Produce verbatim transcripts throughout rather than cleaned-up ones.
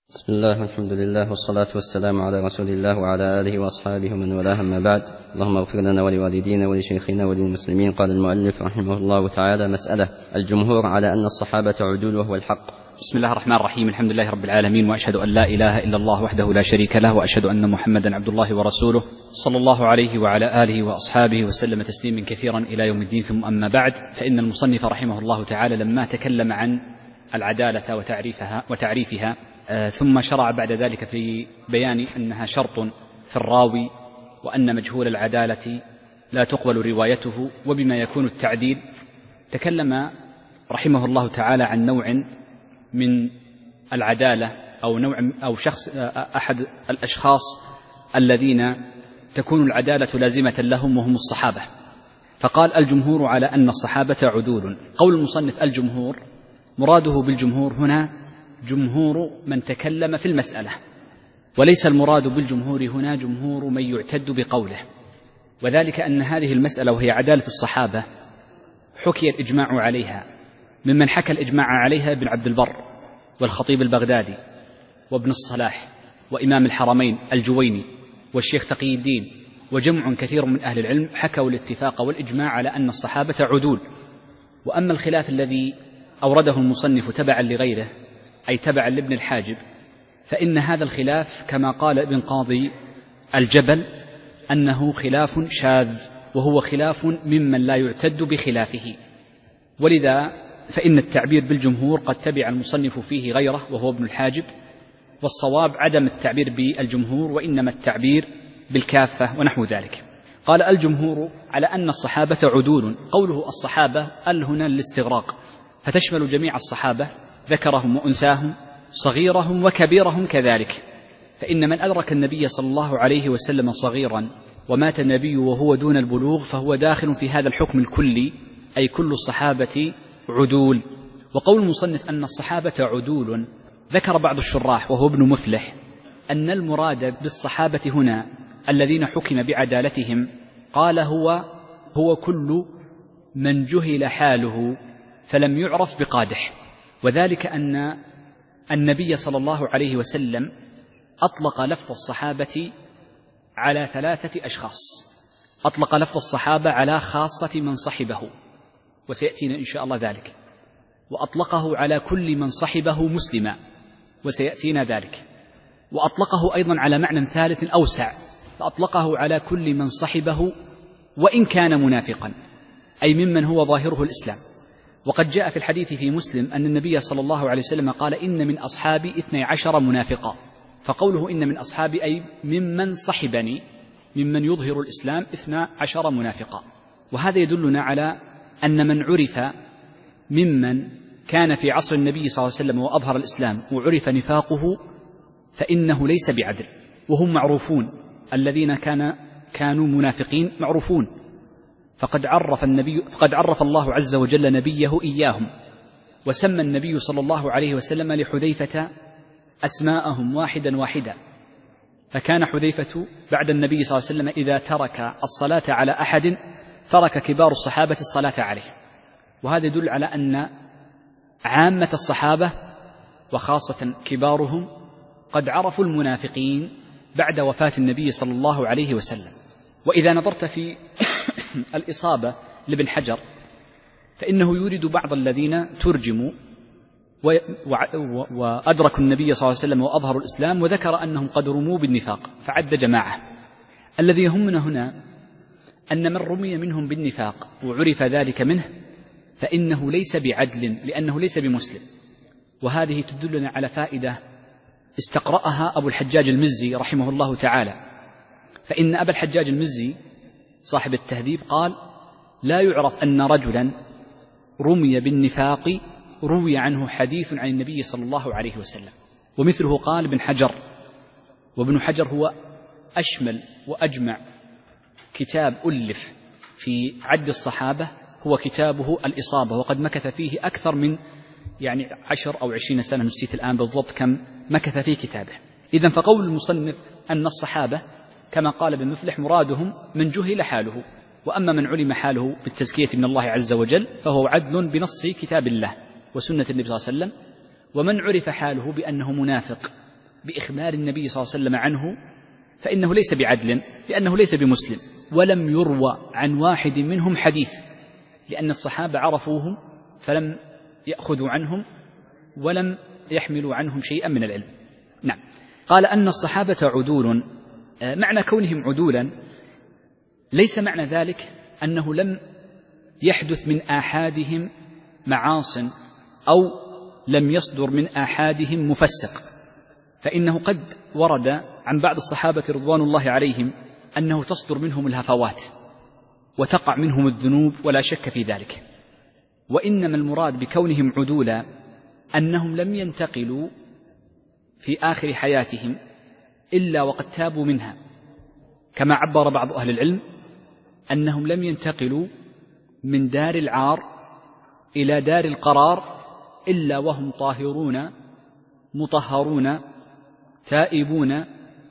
بسم الله والحمد لله والصلاة والسلام على رسول الله وعلى آله وأصحابه ومن والاه، أما بعد. اللهم اغفر لنا ولوالدينا ولشيخنا وللمسلمين. قال المؤلف رحمه الله تعالى: مسألة: الجمهور على أن الصحابة عدول وهو الحق. بسم الله الرحمن الرحيم. الحمد لله رب العالمين، وأشهد أن لا إله إلا الله وحده لا شريك له، وأشهد أن محمدا عبد الله ورسوله صلى الله عليه وعلى آله وأصحابه وسلم تسليما كثيرا إلى يوم الدين. ثم أما بعد، فإن المصنف رحمه الله تعالى لما تكلم عن العدالة وتعريفها وتعريفها ثم شرع بعد ذلك في بيان أنها شرط في الراوي، وأن مجهول العدالة لا تقبل روايته، وبما يكون التعديل. تكلم رحمه الله تعالى عن نوع من العدالة أو نوع أو شخص أحد الأشخاص الذين تكون العدالة لازمة لهم، وهم الصحابة. فقال: الجمهور على أن الصحابة عدول. قول المصنف الجمهور، مراده بالجمهور هنا جمهور من تكلم في المسألة، وليس المراد بالجمهور هنا جمهور من يعتد بقوله، وذلك أن هذه المسألة وهي عدالة الصحابة حكي الإجماع عليها، ممن حكى الإجماع عليها ابن عبد البر والخطيب البغدادي وابن الصلاح وإمام الحرمين الجويني والشيخ تقي الدين وجمع كثير من أهل العلم حكوا الاتفاق والإجماع على أن الصحابة عدول. وأما الخلاف الذي أورده المصنف تبعا لغيره، أي تبعا لابن الحاجب، فإن هذا الخلاف كما قال ابن قاضي الجبل أنه خلاف شاذ، وهو خلاف ممن لا يعتد بخلافه. ولذا فإن التعبير بالجمهور قد تبع المصنف فيه غيره وهو ابن الحاجب، والصواب عدم التعبير بالجمهور، وإنما التعبير بالكافة ونحو ذلك. قال: الجمهور على أن الصحابة عدول. قوله الصحابة ال هنا الاستغراق، فتشمل جميع الصحابة، ذكرهم وأنثاهم، صغيرهم وكبيرهم كذلك. فإن من أدرك النبي صلى الله عليه وسلم صغيرا ومات النبي وهو دون البلوغ فهو داخل في هذا الحكم الكلي، أي كل الصحابة عدول. وقول المصنف أن الصحابة عدول، ذكر بعض الشراح وهو ابن مفلح أن المراد بالصحابة هنا الذين حكم بعدالتهم، قال هو هو كل من جهل حاله فلم يعرف بقادح، وذلك أن النبي صلى الله عليه وسلم أطلق لفظ الصحابة على ثلاثة أشخاص. أطلق لفظ الصحابة على خاصة من صحبه، وسيأتينا إن شاء الله ذلك، وأطلقه على كل من صحبه مسلما، وسيأتينا ذلك، وأطلقه أيضا على معنى ثالث أوسع، فأطلقه على كل من صحبه وإن كان منافقا، أي ممن هو ظاهره الإسلام. وقد جاء في الحديث في مسلم أن النبي صلى الله عليه وسلم قال: إن من أصحابي اثني عشر منافقا. فقوله إن من أصحابي أي ممن صحبني، ممن يظهر الإسلام اثني عشر منافقا. وهذا يدلنا على أن من عرف ممن كان في عصر النبي صلى الله عليه وسلم وأظهر الإسلام وعرف نفاقه فإنه ليس بعدل، وهم معروفون، الذين كان كانوا منافقين معروفون. فقد عرف النبي فقد عرف الله عز وجل نبيه إياهم، وسمى النبي صلى الله عليه وسلم لحذيفة أسماءهم واحدا واحدا. فكان حذيفة بعد النبي صلى الله عليه وسلم إذا ترك الصلاة على أحد ترك كبار الصحابة الصلاة عليه. وهذا يدل على أن عامة الصحابة وخاصة كبارهم قد عرفوا المنافقين بعد وفاة النبي صلى الله عليه وسلم. وإذا نظرت في الإصابة لابن حجر فإنه يورد بعض الذين ترجموا وأدركوا النبي صلى الله عليه وسلم وأظهروا الإسلام، وذكر أنهم قد رموا بالنفاق فعد جماعة. الذي يهمنا هنا أن من رمي منهم بالنفاق وعرف ذلك منه فإنه ليس بعدل، لأنه ليس بمسلم. وهذه تدلنا على فائدة استقرأها أبو الحجاج المزي رحمه الله تعالى. فإن أبا الحجاج المزي صاحب التهذيب قال: لا يعرف أن رجلا رمي بالنفاق روي عنه حديث عن النبي صلى الله عليه وسلم. ومثله قال ابن حجر، وابن حجر هو أشمل وأجمع كتاب ألف في عد الصحابة، هو كتابه الإصابة، وقد مكث فيه أكثر من يعني عشر أو عشرين سنة، نسيت الآن بالضبط كم مكث في كتابه. إذن فقول المصنف أن الصحابة كما قال ابن مفلح مرادهم من جهل حاله، وأما من علم حاله بالتزكية من الله عز وجل فهو عدل بنص كتاب الله وسنة النبي صلى الله عليه وسلم. ومن عرف حاله بأنه منافق بإخبار النبي صلى الله عليه وسلم عنه فإنه ليس بعدل، لأنه ليس بمسلم، ولم يروى عن واحد منهم حديث، لأن الصحابة عرفوهم فلم يأخذوا عنهم ولم يحملوا عنهم شيئا من العلم. نعم. قال أن الصحابة عدول. معنى كونهم عدولا ليس معنى ذلك أنه لم يحدث من آحادهم معاصٍ أو لم يصدر من آحادهم مفسق، فإنه قد ورد عن بعض الصحابة رضوان الله عليهم أنه تصدر منهم الهفوات وتقع منهم الذنوب ولا شك في ذلك، وإنما المراد بكونهم عدولا أنهم لم ينتقلوا في آخر حياتهم إلا وقد تابوا منها، كما عبر بعض أهل العلم أنهم لم ينتقلوا من دار العار إلى دار القرار إلا وهم طاهرون مطهرون تائبون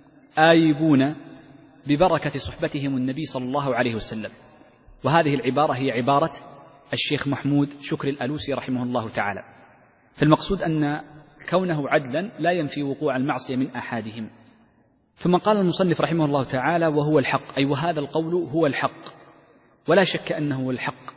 آيبون ببركة صحبتهم النبي صلى الله عليه وسلم. وهذه العبارة هي عبارة الشيخ محمود شكر الألوسي رحمه الله تعالى. فالمقصود أن كونه عدلا لا ينفي وقوع المعصية من أحدهم. ثم قال المصنف رحمه الله تعالى: وهو الحق، أي وهذا القول هو الحق، ولا شك أنه هو الحق،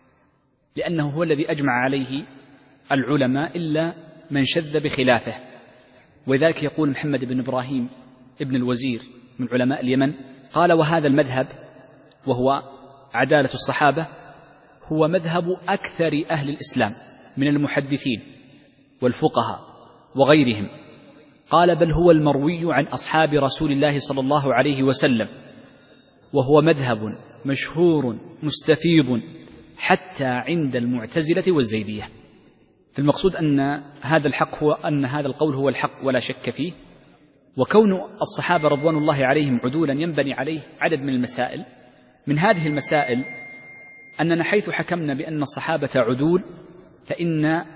لأنه هو الذي أجمع عليه العلماء إلا من شذ بخلافه. وذلك يقول محمد بن إبراهيم ابن الوزير من علماء اليمن قال: وهذا المذهب وهو عدالة الصحابة هو مذهب أكثر أهل الإسلام من المحدثين والفقهاء وغيرهم. قال: بل هو المروي عن أصحاب رسول الله صلى الله عليه وسلم، وهو مذهب مشهور مستفيض حتى عند المعتزلة والزيدية. المقصود أن هذا الحق هو أن هذا القول هو الحق ولا شك فيه. وكون الصحابة رضوان الله عليهم عدولا ينبني عليه عدد من المسائل. من هذه المسائل أننا حيث حكمنا بأن الصحابة عدول فإن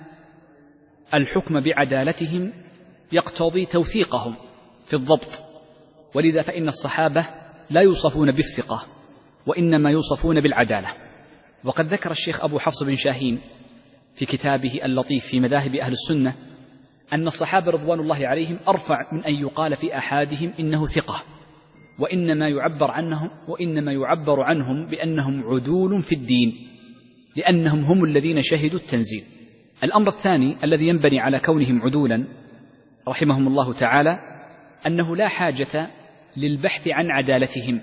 الحكم بعدالتهم يقتضي توثيقهم في الضبط، ولذا فإن الصحابة لا يوصفون بالثقة وإنما يوصفون بالعدالة. وقد ذكر الشيخ أبو حفص بن شاهين في كتابه اللطيف في مذاهب أهل السنة أن الصحابة رضوان الله عليهم أرفع من أن يقال في أحادهم إنه ثقة، وإنما يعبر عنهم وإنما يعبر عنهم بأنهم عدول في الدين، لأنهم هم الذين شهدوا التنزيل. الأمر الثاني الذي ينبني على كونهم عدولا رحمهم الله تعالى أنه لا حاجة للبحث عن عدالتهم،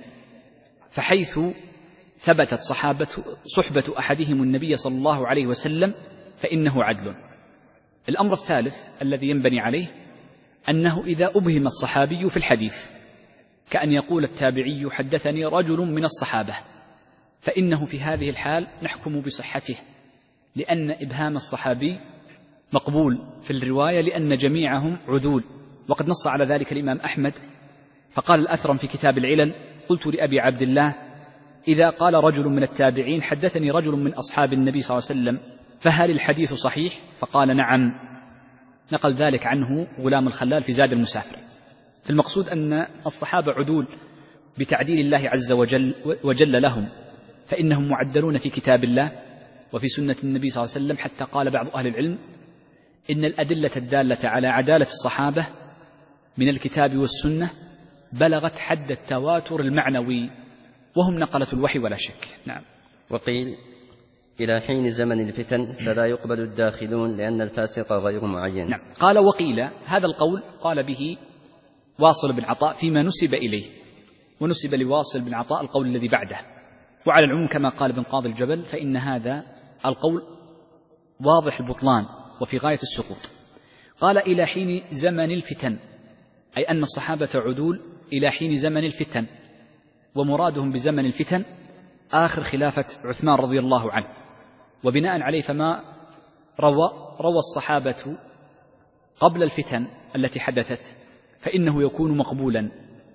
فحيث ثبتت صحابة صحبة أحدهم النبي صلى الله عليه وسلم فإنه عدل. الأمر الثالث الذي ينبني عليه أنه إذا أبهم الصحابي في الحديث كأن يقول التابعي: حدثني رجل من الصحابة، فإنه في هذه الحال نحكم بصحته، لأن إبهام الصحابي مقبول في الرواية لأن جميعهم عدول. وقد نص على ذلك الإمام أحمد فقال الأثرم في كتاب العلل: قلت لأبي عبد الله: إذا قال رجل من التابعين حدثني رجل من أصحاب النبي صلى الله عليه وسلم فهل الحديث صحيح؟ فقال: نعم. نقل ذلك عنه غلام الخلال في زاد المسافر. فالمقصود أن الصحابة عدول بتعديل الله عز وجل, وجل لهم، فإنهم معدلون في كتاب الله وفي سنة النبي صلى الله عليه وسلم، حتى قال بعض أهل العلم إن الأدلة الدالة على عدالة الصحابة من الكتاب والسنة بلغت حد التواتر المعنوي، وهم نقلة الوحي ولا شك. نعم. وقيل: إلى حين زمن الفتن فلا يقبل الداخلون لأن الفاسق غير معين. نعم. قال: وقيل، هذا القول قال به واصل بن عطاء فيما نسب إليه، ونسب لواصل بن عطاء القول الذي بعده. وعلى العموم كما قال ابن قاضي الجبل فإن هذا القول واضح البطلان وفي غاية السقوط. قال: إلى حين زمن الفتن، أي أن الصحابة عدول إلى حين زمن الفتن، ومرادهم بزمن الفتن آخر خلافة عثمان رضي الله عنه. وبناء عليه فما روى روى الصحابة قبل الفتن التي حدثت فإنه يكون مقبولا،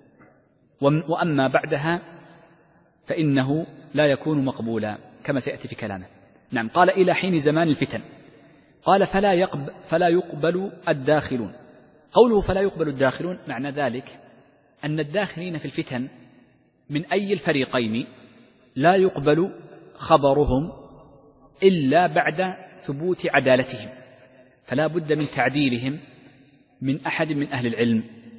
وأما بعدها فإنه لا يكون مقبولا كما سيأتي في كلامه. نعم. قال: إلى حين زمان الفتن. قال: فلا يقبل, فلا يقبل الداخلون. قوله فلا يقبل الداخلون معنى ذلك أن الداخلين في الفتن من أي الفريقين لا يقبل خبرهم إلا بعد ثبوت عدالتهم، فلا بد من تعديلهم من أحد من أهل العلم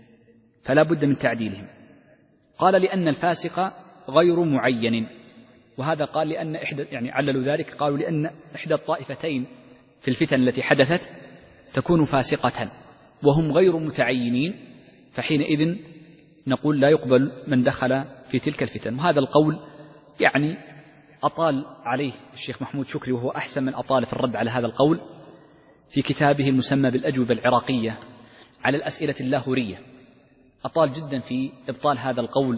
فلا بد من تعديلهم. قال لأن الفاسق غير معين، وهذا قال لأن إحدى يعني عللوا ذلك قالوا لأن إحدى الطائفتين في الفتن التي حدثت تكون فاسقة وهم غير متعينين، فحينئذ نقول لا يقبل من دخل في تلك الفتن. وهذا القول يعني أطال عليه الشيخ محمود شكري، وهو أحسن من أطال في الرد على هذا القول في كتابه المسمى بالأجوبة العراقية على الأسئلة اللاهورية، أطال جدا في إبطال هذا القول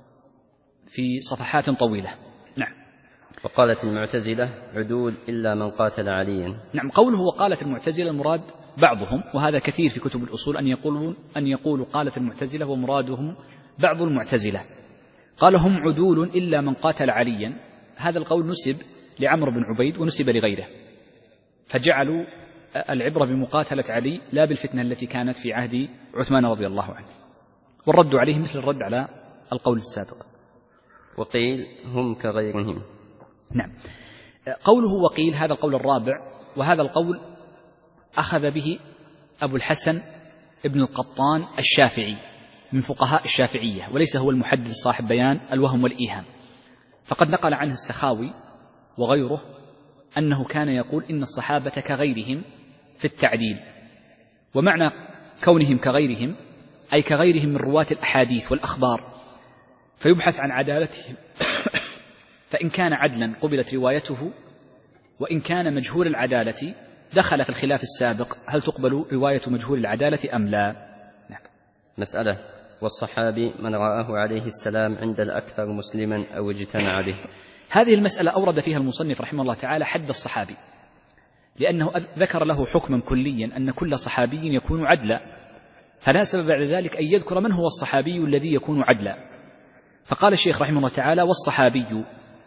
في صفحات طويلة. نعم. وقالت المعتزلة عدول إلا من قاتل عليا. نعم، قوله وقالت المعتزلة المراد بعضهم، وهذا كثير في كتب الأصول أن يقولون أن يقولوا قالت المعتزلة ومرادهم بعض المعتزلة. قال هم عدول إلا من قاتل عليا، هذا القول نسب لعمرو بن عبيد ونسب لغيره، فجعلوا العبرة بمقاتلة علي لا بالفتنة التي كانت في عهد عثمان رضي الله عنه، والرد عليه مثل الرد على القول السابق. وقيل هم كغيرهم. نعم، قوله وقيل هذا القول الرابع، وهذا القول أخذ به أبو الحسن ابن القطان الشافعي من فقهاء الشافعية، وليس هو المحدث صاحب بيان الوهم والإيهام، فقد نقل عنه السخاوي وغيره أنه كان يقول إن الصحابة كغيرهم في التعديل، ومعنى كونهم كغيرهم أي كغيرهم من رواة الأحاديث والأخبار، فيبحث عن عدالتهم فإن كان عدلا قبلت روايته، وإن كان مجهول العدالة دخل في الخلاف السابق هل تقبل رواية مجهول العدالة أم لا. نعم. مسألة والصحابي من رآه عليه السلام عند الأكثر مسلما أو اجتمع به. هذه المسألة أورد فيها المصنف رحمه الله تعالى حد الصحابي، لأنه ذكر له حكما كليا أن كل صحابي يكون عدلا، فلا سبب بعد ذلك أن يذكر من هو الصحابي الذي يكون عدلا. فقال الشيخ رحمه الله تعالى والصحابي،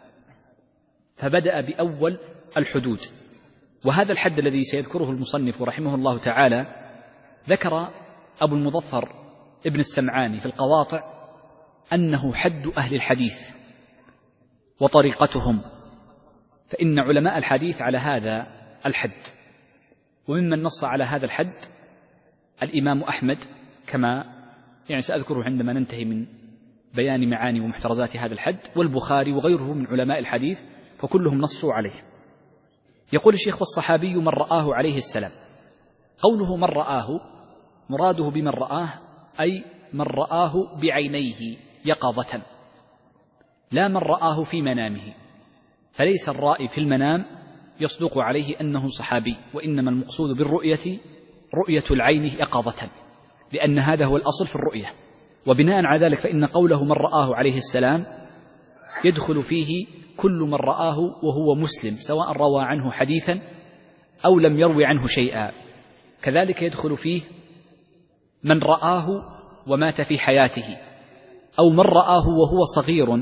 فبدأ بأول الحدود، وهذا الحد الذي سيذكره المصنف رحمه الله تعالى ذكر أبو المظفر ابن السمعاني في القواطع أنه حد أهل الحديث وطريقتهم، فإن علماء الحديث على هذا الحد، وممن نص على هذا الحد الإمام أحمد، كما يعني سأذكره عندما ننتهي من بيان معاني ومحترزات هذا الحد، والبخاري وغيره من علماء الحديث، فكلهم نصوا عليه. يقول الشيخ والصحابي من رآه عليه السلام، قوله من رآه مراده بمن رآه أي من رآه بعينيه يقظة، لا من رآه في منامه، فليس الرائي في المنام يصدق عليه أنه صحابي، وإنما المقصود بالرؤية رؤية العين يقظة، لأن هذا هو الأصل في الرؤية. وبناء على ذلك فإن قوله من رآه عليه السلام يدخل فيه كل من رآه وهو مسلم، سواء روى عنه حديثا أو لم يروي عنه شيئا. كذلك يدخل فيه من رآه ومات في حياته، أو من رآه وهو صغير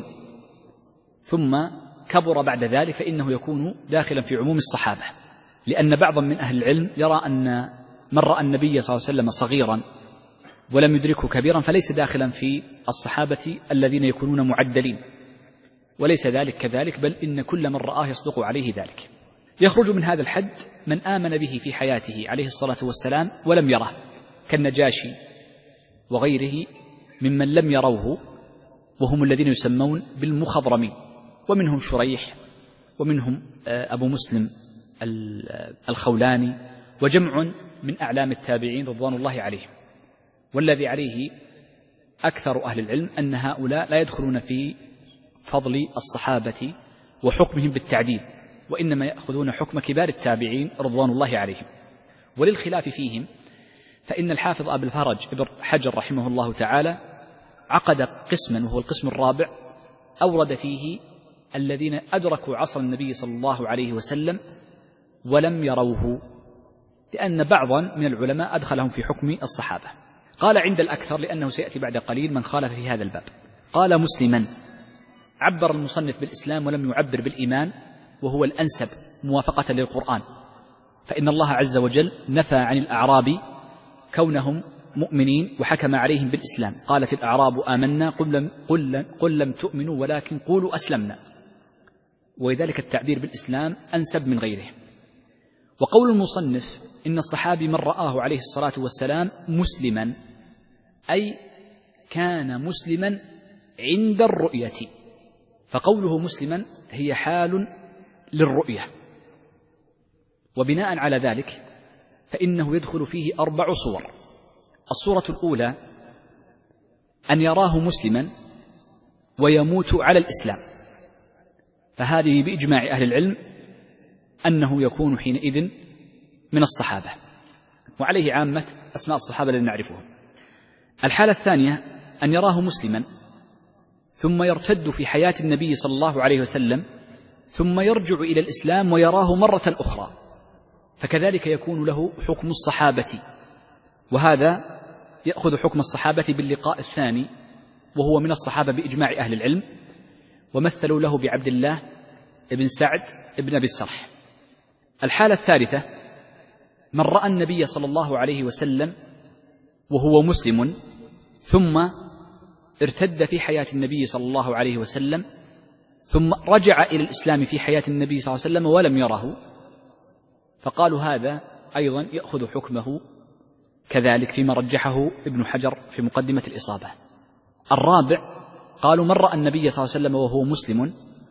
ثم كبر بعد ذلك، فإنه يكون داخلا في عموم الصحابة، لأن بعضا من أهل العلم يرى أن من رأى النبي صلى الله عليه وسلم صغيرا ولم يدركه كبيرا فليس داخلا في الصحابة الذين يكونون معدلين، وليس ذلك كذلك، بل إن كل من رآه يصدق عليه ذلك. يخرج من هذا الحد من آمن به في حياته عليه الصلاة والسلام ولم يره، كالنجاشي وغيره ممن لم يروه، وهم الذين يسمون بالمخضرمين، ومنهم شريح، ومنهم أبو مسلم الخولاني، وجمع من أعلام التابعين رضوان الله عليهم. والذي عليه أكثر أهل العلم أن هؤلاء لا يدخلون في فضل الصحابة وحكمهم بالتعديل، وإنما يأخذون حكم كبار التابعين رضوان الله عليهم. وللخلاف فيهم فإن الحافظ أبو الفرج ابن حجر رحمه الله تعالى عقد قسما، وهو القسم الرابع، أورد فيه الذين أدركوا عصر النبي صلى الله عليه وسلم ولم يروه، لأن بعضا من العلماء أدخلهم في حكم الصحابة. قال عند الأكثر، لأنه سيأتي بعد قليل من خالف في هذا الباب. قال مسلما، عبر المصنف بالإسلام ولم يعبر بالإيمان، وهو الأنسب موافقة للقرآن، فإن الله عز وجل نفى عن الأعراب كونهم مؤمنين وحكم عليهم بالإسلام. قالت الأعراب آمنا قل لم, قل, قل لم تؤمنوا ولكن قولوا أسلمنا، ولذلك التعبير بالإسلام أنسب من غيره. وقول المصنف إن الصحابي من رآه عليه الصلاة والسلام مسلما أي كان مسلما عند الرؤية، فقوله مسلما هي حال للرؤية، وبناء على ذلك فإنه يدخل فيه أربع صور. الصورة الأولى أن يراه مسلما ويموت على الإسلام، فهذه بإجماع أهل العلم أنه يكون حينئذ من الصحابة، وعليه عامة أسماء الصحابة الذين نعرفهم. الحالة الثانية أن يراه مسلما ثم يرتد في حياة النبي صلى الله عليه وسلم ثم يرجع إلى الإسلام ويراه مرة أخرى، فكذلك يكون له حكم الصحابة، وهذا يأخذ حكم الصحابة باللقاء الثاني، وهو من الصحابة بإجماع أهل العلم، ومثلوا له بعبد الله ابن سعد ابن أبي السرح. الحالة الثالثة من رأى النبي صلى الله عليه وسلم وهو مسلم ثم ارتد في حياة النبي صلى الله عليه وسلم ثم رجع إلى الإسلام في حياة النبي صلى الله عليه وسلم ولم يره، فقالوا هذا أيضا يأخذ حكمه كذلك فيما رجحه ابن حجر في مقدمة الإصابة. الرابع قالوا من رأى النبي صلى الله عليه وسلم وهو مسلم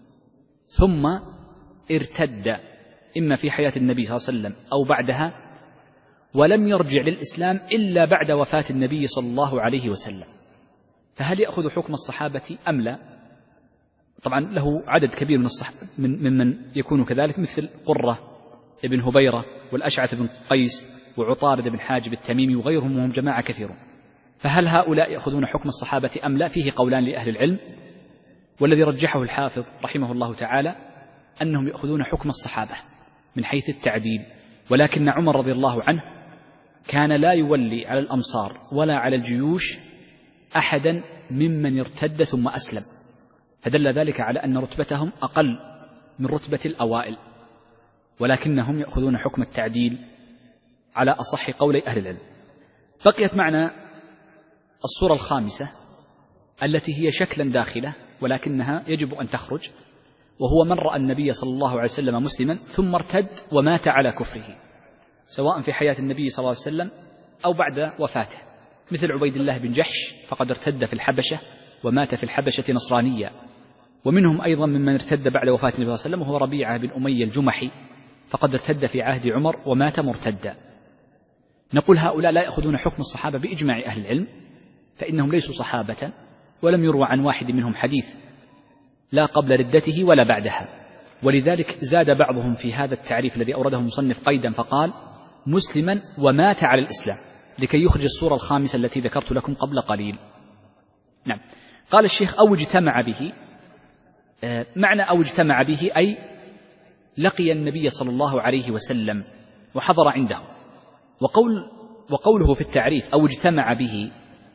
ثم ارتد إما في حياة النبي صلى الله عليه وسلم أو بعدها ولم يرجع للإسلام إلا بعد وفاة النبي صلى الله عليه وسلم، فهل يأخذ حكم الصحابة أم لا؟ طبعا له عدد كبير من الصحابة ممن يكون كذلك، مثل قرة ابن هبيرة والأشعث بن قيس وعطارد بن حاجب التميمي وغيرهم، وهم جماعة كثيرون. فهل هؤلاء يأخذون حكم الصحابة أم لا؟ فيه قولان لأهل العلم، والذي رجحه الحافظ رحمه الله تعالى أنهم يأخذون حكم الصحابة من حيث التعديل، ولكن عمر رضي الله عنه كان لا يولي على الأمصار ولا على الجيوش أحدا ممن ارتد ثم أسلم، فدل ذلك على أن رتبتهم أقل من رتبة الأوائل، ولكنهم يأخذون حكم التعديل على أصح قولي أهل العلم. بقيت معنا الصورة الخامسة التي هي شكلا داخلة ولكنها يجب أن تخرج، وهو من رأى النبي صلى الله عليه وسلم مسلما ثم ارتد ومات على كفره، سواء في حياة النبي صلى الله عليه وسلم أو بعد وفاته، مثل عبيد الله بن جحش فقد ارتد في الحبشة ومات في الحبشة نصرانيا. ومنهم أيضا ممن ارتد بعد وفاة النبي صلى الله عليه وسلم وهو ربيعة بن أمية الجمحي، فقد ارتد في عهد عمر ومات مرتدا. نقول هؤلاء لا يأخذون حكم الصحابة بإجماع أهل العلم، فإنهم ليسوا صحابة ولم يروى عن واحد منهم حديث لا قبل ردته ولا بعدها، ولذلك زاد بعضهم في هذا التعريف الذي أورده المصنف قيدا فقال مسلما ومات على الإسلام، لكي يخرج الصورة الخامسة التي ذكرت لكم قبل قليل. نعم. قال الشيخ أو اجتمع به، معنى أو اجتمع به أي لقي النبي صلى الله عليه وسلم وحضر عنده. وقول وقوله في التعريف أو اجتمع به،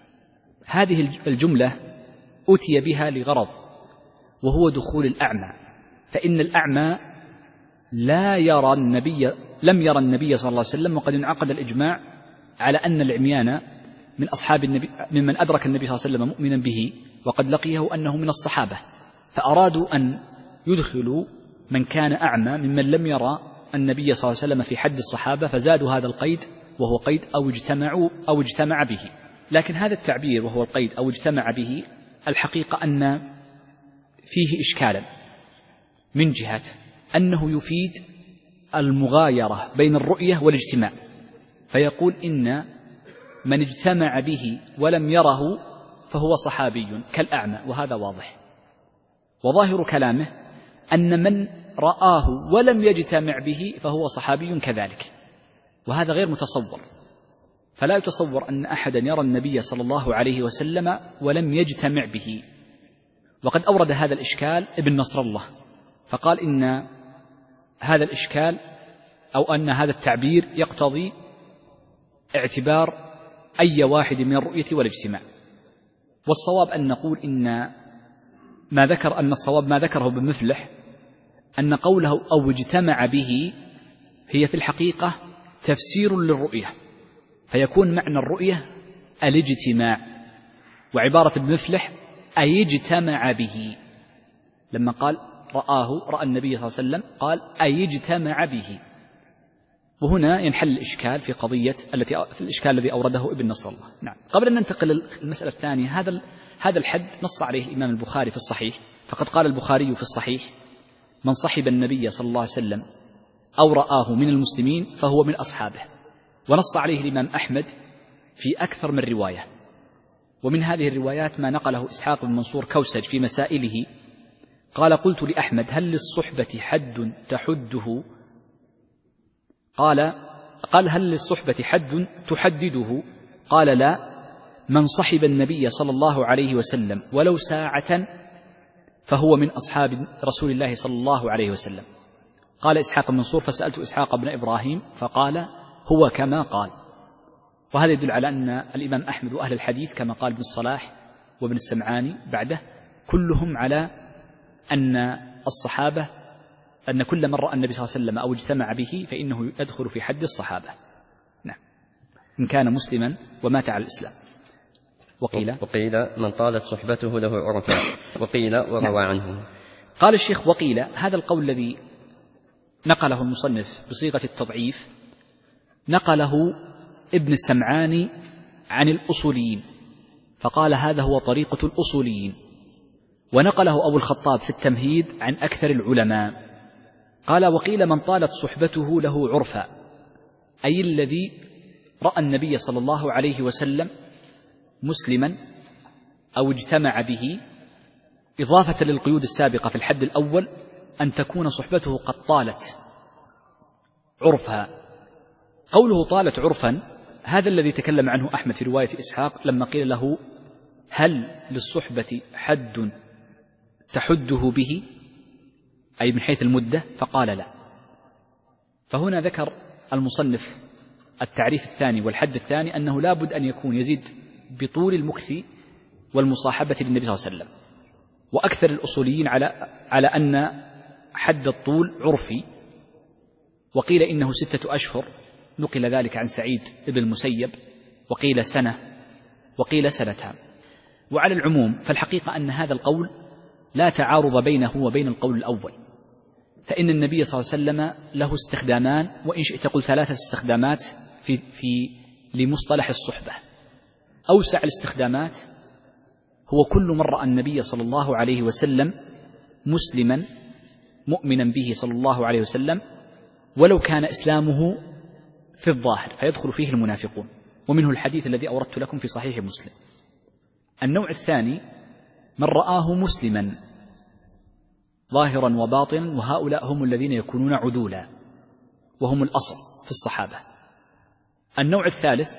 هذه الجملة أتي بها لغرض، وهو دخول الأعمى، فإن الأعمى لا يرى النبي لم يرى النبي صلى الله عليه وسلم، وقد انعقد الإجماع على أن العميان من أصحاب النبي ممن أدرك النبي صلى الله عليه وسلم مؤمنا به وقد لقيه أنه من الصحابة، فأرادوا أن يدخلوا من كان أعمى ممن لم يرى النبي صلى الله عليه وسلم في حد الصحابة، فزادوا هذا القيد وهو قيد أو اجتمعوا أو اجتمع به. لكن هذا التعبير وهو القيد أو اجتمع به الحقيقة أن فيه إشكالا، من جهة أنه يفيد المغايرة بين الرؤية والاجتماع، فيقول إن من اجتمع به ولم يره فهو صحابي كالأعمى، وهذا واضح. وظاهر كلامه أن من رآه ولم يجتمع به فهو صحابي كذلك، وهذا غير متصور، فلا يتصور أن أحدا يرى النبي صلى الله عليه وسلم ولم يجتمع به. وقد أورد هذا الإشكال ابن نصر الله، فقال إن هذا الإشكال أو أن هذا التعبير يقتضي اعتبار أي واحد من الرؤية والاجتماع، والصواب أن نقول إن ما ذكر أن الصواب ما ذكره ابن مفلح أن قوله أو اجتمع به هي في الحقيقة تفسير للرؤية، فيكون معنى الرؤية الاجتماع، وعبارة ابن مفلح أي اجتمع به، لما قال رآه رأى النبي صلى الله عليه وسلم قال أي اجتمع به. وهنا ينحل الإشكال في قضية التي في الإشكال الذي أورده ابن نصر الله. نعم. قبل أن ننتقل للمسألة الثانية، هذا هذا الحد نص عليه الإمام البخاري في الصحيح، فقد قال البخاري في الصحيح: من صحب النبي صلى الله عليه وسلم أو رآه من المسلمين فهو من أصحابه. ونص عليه الإمام أحمد في أكثر من رواية، ومن هذه الروايات ما نقله إسحاق بن منصور كوسج في مسائله قال: قلت لأحمد: هل للصحبة حد تحده؟ قال قال هل للصحبة حد تحدده؟ قال: لا، من صحب النبي صلى الله عليه وسلم ولو ساعة فهو من أصحاب رسول الله صلى الله عليه وسلم. قال إسحاق بن منصور: فسألت إسحاق بن إبراهيم فقال: هو كما قال. وهذا يدل على أن الإمام أحمد وأهل الحديث كما قال ابن الصلاح وابن السمعاني بعده كلهم على أن الصحابة أن كل من رأى النبي صلى الله عليه وسلم أو اجتمع به فإنه يدخل في حد الصحابة، نعم، إن كان مسلما ومات على الإسلام. وقيل وقيل من طالت صحبته له عرفا، وقيل وروى نعم. عنه. قال الشيخ: وقيل، هذا القول الذي نقله المصنف بصيغة التضعيف نقله ابن السمعاني عن الأصوليين، فقال: هذا هو طريقة الأصوليين. ونقله أبو الخطاب في التمهيد عن أكثر العلماء. قال: وقيل من طالت صحبته له عرفا، أي الذي رأى النبي صلى الله عليه وسلم مسلما أو اجتمع به، إضافة للقيود السابقة في الحد الأول أن تكون صحبته قد طالت عرفها. قوله طالت عرفا هذا الذي تكلم عنه أحمد في رواية إسحاق لما قيل له: هل للصحبة حد تحده به، أي من حيث المدة؟ فقال: لا. فهنا ذكر المصنف التعريف الثاني والحد الثاني أنه لا بد أن يكون يزيد بطول المكث والمصاحبة للنبي صلى الله عليه وسلم. وأكثر الأصوليين على على أن حد الطول عرفي، وقيل إنه ستة أشهر، نقل ذلك عن سعيد بن المسيب، وقيل سنة، وقيل سنتان. وعلى العموم فالحقيقة أن هذا القول لا تعارض بينه وبين القول الأول، فإن النبي صلى الله عليه وسلم له استخدامان، وإن شئت قل ثلاثة استخدامات في, في لمصطلح الصحبة. أوسع الاستخدامات هو كل من رأى النبي صلى الله عليه وسلم مسلما مؤمنا به صلى الله عليه وسلم ولو كان إسلامه في الظاهر، فيدخل فيه المنافقون، ومنه الحديث الذي أوردت لكم في صحيح مسلم. النوع الثاني من رآه مسلما ظاهرا وباطنا، وهؤلاء هم الذين يكونون عدولا وهم الأصل في الصحابة. النوع الثالث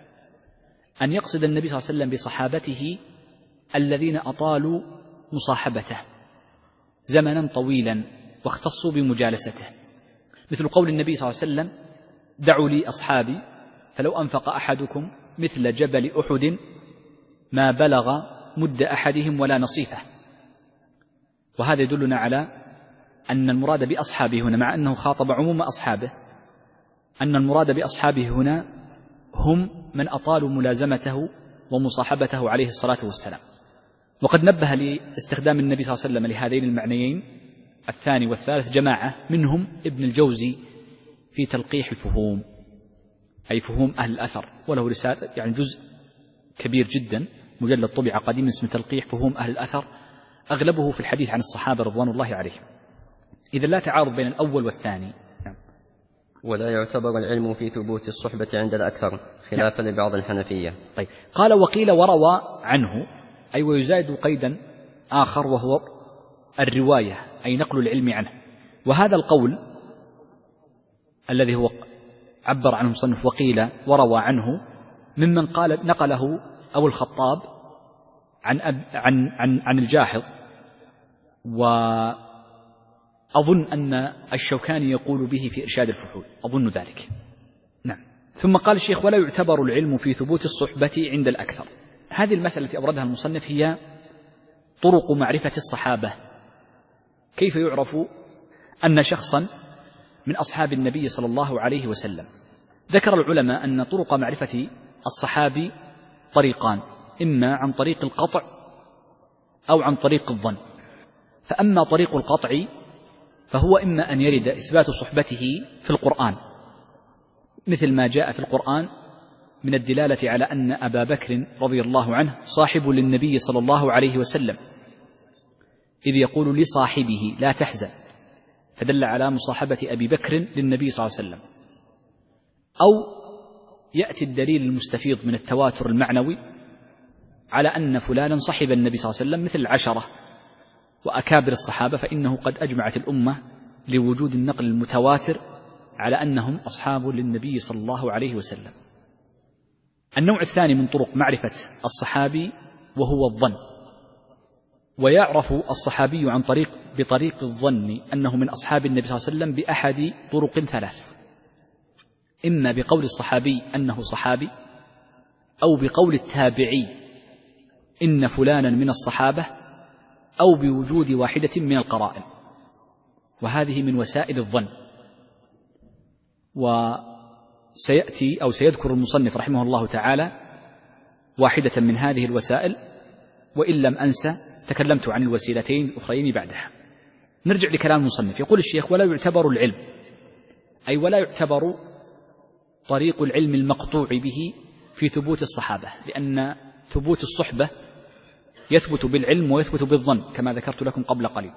أن يقصد النبي صلى الله عليه وسلم بصحابته الذين أطالوا مصاحبته زمنا طويلا واختصوا بمجالسته، مثل قول النبي صلى الله عليه وسلم: دعوا لي أصحابي فلو أنفق أحدكم مثل جبل أحد ما بلغ مد أحدهم ولا نصيفه. وهذا يدلنا على أن المراد بأصحابه هنا، مع أنه خاطب عموم أصحابه، أن المراد بأصحابه هنا هم من أطالوا ملازمته ومصاحبته عليه الصلاة والسلام. وقد نبه لاستخدام النبي صلى الله عليه وسلم لهذين المعنيين الثاني والثالث جماعة، منهم ابن الجوزي في تلقيح الفهوم، أي فهوم أهل الأثر، وله رسالة يعني جزء كبير جدا مجلد طبع قديم اسمه تلقيح فهوم أهل الأثر، أغلبه في الحديث عن الصحابة رضوان الله عليهم. إذا لا تعارض بين الأول والثاني. ولا يعتبر العلم في ثبوت الصحبة عند الأكثر خلافا نعم. لبعض الحنفية. طيب. قال: وقيل وروى عنه، أي ويزايد قيدا آخر وهو الرواية، أي نقل العلم عنه. وهذا القول الذي هو عبر عنه مصنف وقيل وروى عنه ممن قال نقله أبو الخطاب عن, أب عن, عن, عن الجاحظ، وأظن أن الشوكاني يقول به في إرشاد الفحول، أظن ذلك. نعم. ثم قال الشيخ: ولا يعتبر العلم في ثبوت الصحبة عند الأكثر. هذه المسألة التي أوردها المصنف هي طرق معرفة الصحابة، كيف يعرف أن شخصا من أصحاب النبي صلى الله عليه وسلم. ذكر العلماء أن طرق معرفة الصحابي طريقان، إما عن طريق القطع أو عن طريق الظن. فأما طريق القطع فهو إما أن يرد إثبات صحبته في القرآن مثل ما جاء في القرآن من الدلالة على أن أبا بكر رضي الله عنه صاحب للنبي صلى الله عليه وسلم، إذ يقول لصاحبه لا تحزن، فدل على مصاحبة أبي بكر للنبي صلى الله عليه وسلم. أو يأتي الدليل المستفيض من التواتر المعنوي على أن فلانا صحب النبي صلى الله عليه وسلم، مثل العشرة وأكابر الصحابة، فإنه قد أجمعت الأمة لوجود النقل المتواتر على أنهم أصحاب للنبي صلى الله عليه وسلم. النوع الثاني من طرق معرفة الصحابي وهو الظن، ويعرف الصحابي عن طريق بطريق الظن أنه من أصحاب النبي صلى الله عليه وسلم بأحد طرق ثلاث: إما بقول الصحابي أنه صحابي، أو بقول التابعي إن فلانا من الصحابة، أو بوجود واحدة من القرائن، وهذه من وسائل الظن. وسيأتي أو سيذكر المصنف رحمه الله تعالى واحدة من هذه الوسائل، وإن لم أنسى تكلمت عن الوسيلتين الأخرين بعدها. نرجع لكلام المصنف. يقول الشيخ: ولا يعتبر العلم، أي ولا يعتبر طريق العلم المقطوع به في ثبوت الصحابة، لأن ثبوت الصحبة يثبت بالعلم ويثبت بالظن كما ذكرت لكم قبل قليل.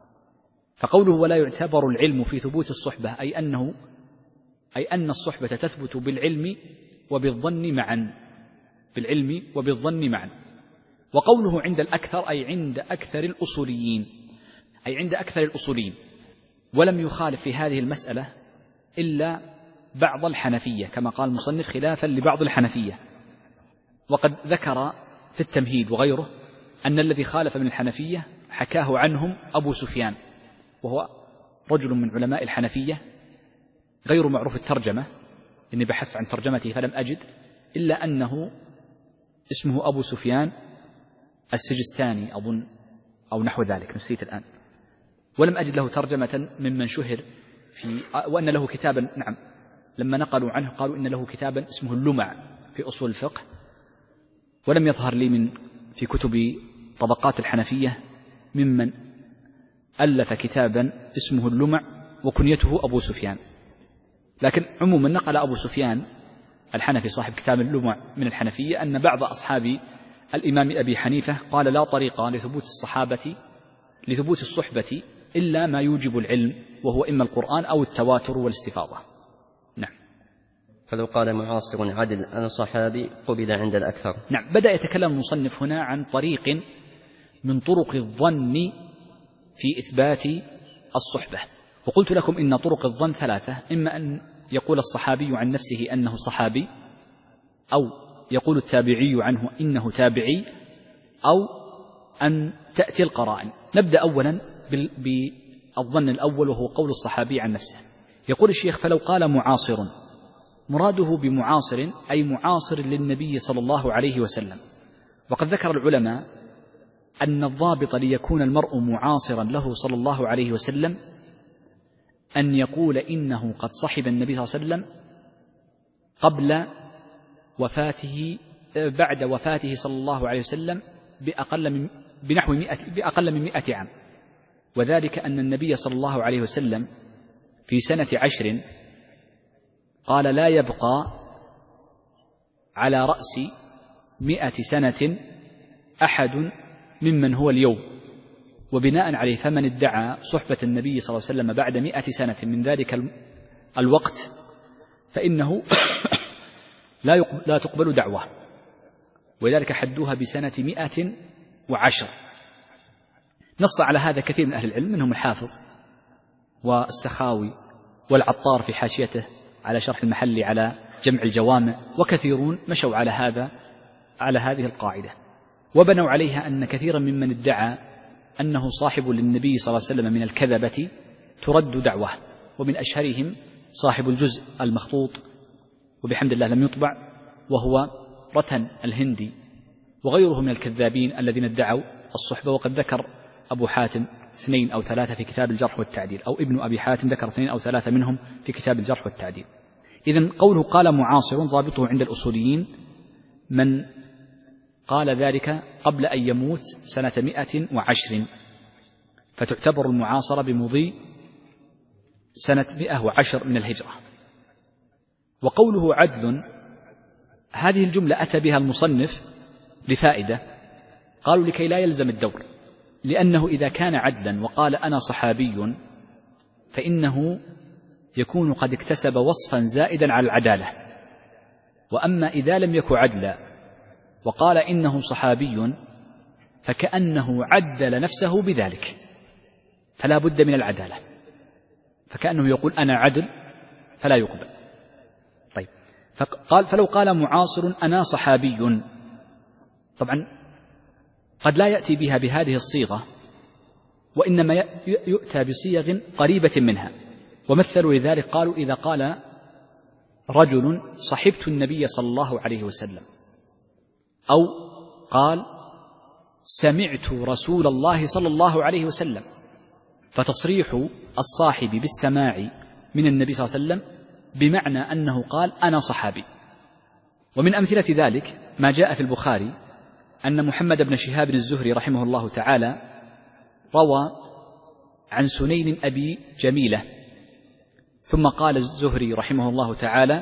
فقوله ولا يعتبر العلم في ثبوت الصحبة أي أنه أي أن الصحبة تثبت بالعلم وبالظن معا، بالعلم وبالظن معا. وقوله عند الأكثر أي عند أكثر الأصوليين، أي عند أكثر الأصوليين، ولم يخالف في هذه المسألة إلا بعض الحنفية كما قال المصنف، خلافا لبعض الحنفية. وقد ذكر في التمهيد وغيره أن الذي خالف من الحنفية حكاه عنهم أبو سفيان، وهو رجل من علماء الحنفية غير معروف الترجمة، إني بحثت عن ترجمته فلم أجد، إلا أنه اسمه أبو سفيان السجستاني أظن أو نحو ذلك، نسيت الآن، ولم أجد له ترجمة ممن شهر في، وأن له كتابا، نعم لما نقلوا عنه قالوا إن له كتابا اسمه اللمع في أصول الفقه، ولم يظهر لي من في كتب طبقات الحنفية ممن ألف كتابا اسمه اللمع وكنيته أبو سفيان. لكن عموما نقل أبو سفيان الحنفي صاحب كتاب اللمع من الحنفية أن بعض أصحاب الإمام أبي حنيفة قال لا طريق لثبوت الصحابة لثبوت الصحبة إلا ما يوجب العلم، وهو إما القرآن أو التواتر والاستفاضة. نعم. فلو قال معاصر عدل أنا صحابي قبل عند الأكثر. نعم. بدأ يتكلم المصنف هنا عن طريق من طرق الظن في إثبات الصحبة، وقلت لكم إن طرق الظن ثلاثة: إما أن يقول الصحابي عن نفسه أنه صحابي، أو يقول التابعي عنه إنه تابعي، أو أن تأتي القرائن. نبدأ أولا بالظن الأول وهو قول الصحابي عن نفسه. يقول الشيخ: فلو قال معاصر، مراده بمعاصر أي معاصر للنبي صلى الله عليه وسلم. وقد ذكر العلماء أن الضابط ليكون المرء معاصرا له صلى الله عليه وسلم أن يقول إنه قد صحب النبي صلى الله عليه وسلم قبل وفاته، بعد وفاته صلى الله عليه وسلم بأقل من بنحو مئة بأقل من مئة عام، وذلك أن النبي صلى الله عليه وسلم في سنة عشر قال لا يبقى على رأس مئة سنة أحد ممن هو اليوم، وبناء عليه فمن ادعى صحبة النبي صلى الله عليه وسلم بعد مئة سنة من ذلك الوقت فإنه لا تقبل دعوة، ولذلك حدوها بسنة مئة وعشر. نص على هذا كثير من أهل العلم، منهم الحافظ والسخاوي والعطار في حاشيته على شرح المحلي على جمع الجوامع، وكثيرون مشوا على هذا على هذه القاعدة، وبنوا عليها أن كثيرا ممن ادعى أنه صاحب للنبي صلى الله عليه وسلم من الكذبة ترد دعوة، ومن أشهرهم صاحب الجزء المخطوط وبحمد الله لم يطبع، وهو رتن الهندي، وغيره من الكذابين الذين ادعوا الصحبة. وقد ذكر أبو حاتم اثنين أو ثلاثة في كتاب الجرح والتعديل، أو ابن أبي حاتم ذكر اثنين أو ثلاثة منهم في كتاب الجرح والتعديل. إذن قوله قال معاصر ضابطه عند الأصوليين من قال ذلك قبل أن يموت سنة مئة وعشر، فتعتبر المعاصرة بمضي سنة مئة وعشر من الهجرة. وقوله عدل هذه الجملة أتى بها المصنف لفائدة، قالوا لكي لا يلزم الدور، لأنه إذا كان عدلا وقال أنا صحابي فإنه يكون قد اكتسب وصفا زائدا على العدالة، وأما إذا لم يكن عدلا وقال إنه صحابي فكأنه عدل نفسه بذلك، فلا بد من العدالة، فكأنه يقول أنا عدل فلا يقبل. طيب، فقال فلو قال معاصر أنا صحابي، طبعا قد لا يأتي بها بهذه الصيغة، وإنما يؤتى بصيغ قريبة منها، ومثلوا لذلك قالوا إذا قال رجل صحبت النبي صلى الله عليه وسلم، أو قال سمعت رسول الله صلى الله عليه وسلم، فتصريح الصاحب بالسماع من النبي صلى الله عليه وسلم بمعنى أنه قال أنا صحابي. ومن أمثلة ذلك ما جاء في البخاري أن محمد بن شهاب الزهري رحمه الله تعالى روى عن سنين أبي جميلة، ثم قال الزهري رحمه الله تعالى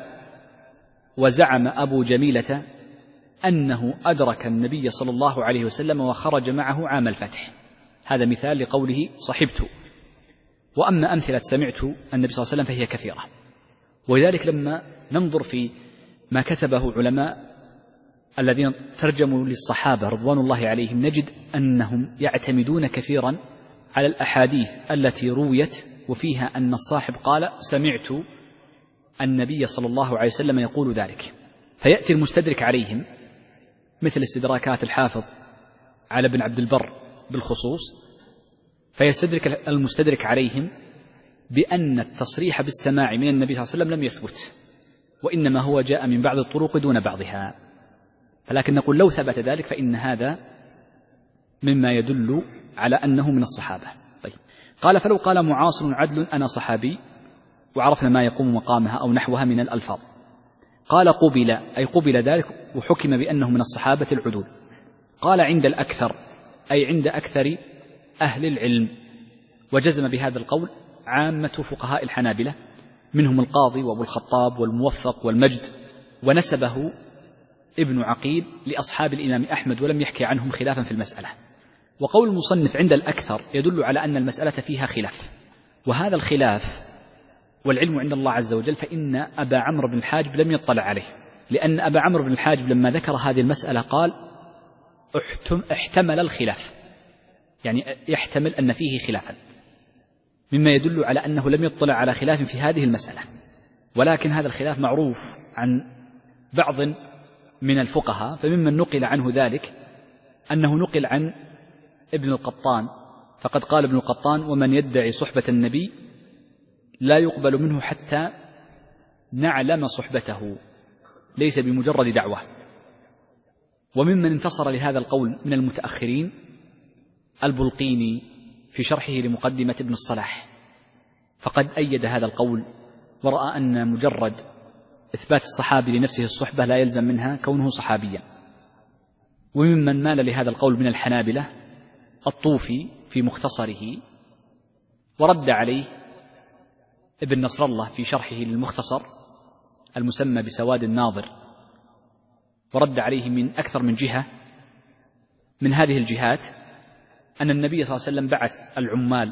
وزعم أبو جميلة أنه أدرك النبي صلى الله عليه وسلم وخرج معه عام الفتح. هذا مثال لقوله صحبت. وأما أمثلة سمعت النبي صلى الله عليه وسلم فهي كثيرة، ولذلك لما ننظر في ما كتبه علماء الذين ترجموا للصحابة رضوان الله عليهم نجد أنهم يعتمدون كثيرا على الأحاديث التي رويت وفيها أن الصاحب قال سمعت النبي صلى الله عليه وسلم يقول ذلك، فيأتي المستدرك عليهم مثل استدراكات الحافظ على ابن عبد البر بالخصوص، فيستدرك المستدرك عليهم بأن التصريح بالسماع من النبي صلى الله عليه وسلم لم يثبت، وإنما هو جاء من بعض الطرق دون بعضها، ولكن نقول لو ثبت ذلك فإن هذا مما يدل على أنه من الصحابة. طيب، قال فلو قال معاصر عدل أنا صحابي، وعرفنا ما يقوم مقامها أو نحوها من الألفاظ. قال قبل، أي قبل ذلك وحكم بأنه من الصحابة العدول. قال عند الأكثر، أي عند أكثر أهل العلم، وجزم بهذا القول عامة فقهاء الحنابلة، منهم القاضي وأبو الخطاب والموفق والمجد، ونسبه ابن عقيل لأصحاب الإمام أحمد ولم يحكي عنهم خلافا في المسألة. وقول المصنف عند الأكثر يدل على أن المسألة فيها خلاف، وهذا الخلاف والعلم عند الله عز وجل، فإن أبا عمرو بن الحاجب لم يطلع عليه، لأن أبا عمرو بن الحاجب لما ذكر هذه المسألة قال احتمل الخلاف، يعني يحتمل أن فيه خلافا، مما يدل على أنه لم يطلع على خلاف في هذه المسألة. ولكن هذا الخلاف معروف عن بعض من الفقهاء، فممن نقل عنه ذلك أنه نقل عن ابن القطان، فقد قال ابن القطان ومن يدعي صحبة النبي لا يقبل منه حتى نعلم صحبته، ليس بمجرد دعوة. وممن انتصر لهذا القول من المتأخرين البلقيني في شرحه لمقدمة ابن الصلاح، فقد أيد هذا القول ورأى أن مجرد إثبات الصحابي لنفسه الصحبة لا يلزم منها كونه صحابيا. وممن مال لهذا القول من الحنابلة الطوفي في مختصره، ورد عليه ابن نصر الله في شرحه للمختصر المسمى بسواد الناظر، ورد عليه من أكثر من جهة. من هذه الجهات أن النبي صلى الله عليه وسلم بعث العمال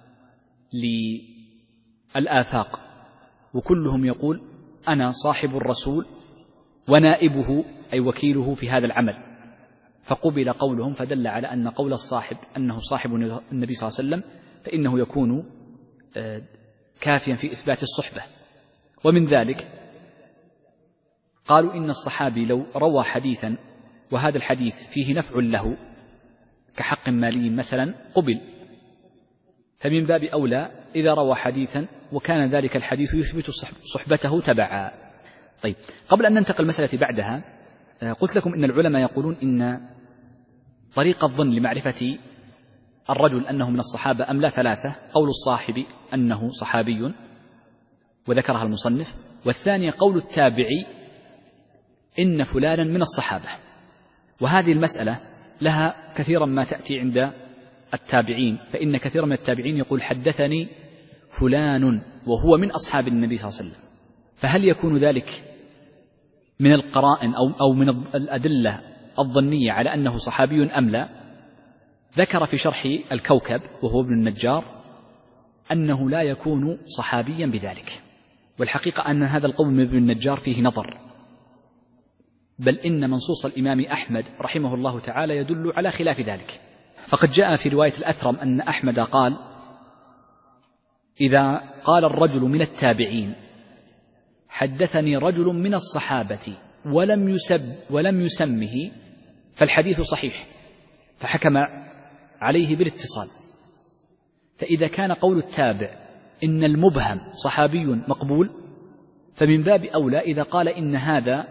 للآفاق وكلهم يقول أنا صاحب الرسول ونائبه أي وكيله في هذا العمل، فقبل قولهم، فدل على أن قول الصاحب أنه صاحب النبي صلى الله عليه وسلم فإنه يكون كافيا في إثبات الصحبة. ومن ذلك قالوا إن الصحابي لو روى حديثا وهذا الحديث فيه نفع له كحق مالي مثلا قبل، فمن باب أولى إذا روى حديثا وكان ذلك الحديث يثبت صحبته تبعا. طيب، قبل أن ننتقل المسألة بعدها، قلت لكم إن العلماء يقولون إن طريق الظن لمعرفة الرجل أنه من الصحابة أم لا ثلاثة: قول الصاحب أنه صحابي وذكرها المصنف، والثانية قول التابعي إن فلانا من الصحابة. وهذه المسألة لها كثيرا ما تأتي عند التابعين، فإن كثيرا من التابعين يقول حدثني فلان وهو من أصحاب النبي صلى الله عليه وسلم، فهل يكون ذلك من القرائن أو أو من الأدلة الظنية على أنه صحابي أم لا؟ ذكر في شرح الكوكب وهو ابن النجار أنه لا يكون صحابيا بذلك، والحقيقة أن هذا القول من ابن النجار فيه نظر، بل إن منصوص الإمام أحمد رحمه الله تعالى يدل على خلاف ذلك. فقد جاء في رواية الأثرم أن أحمد قال: إذا قال الرجل من التابعين حدثني رجل من الصحابة ولم يسب ولم يسمه فالحديث صحيح، فحكم عليه بالاتصال. فإذا كان قول التابع إن المبهم صحابي مقبول، فمن باب أولى إذا قال إن هذا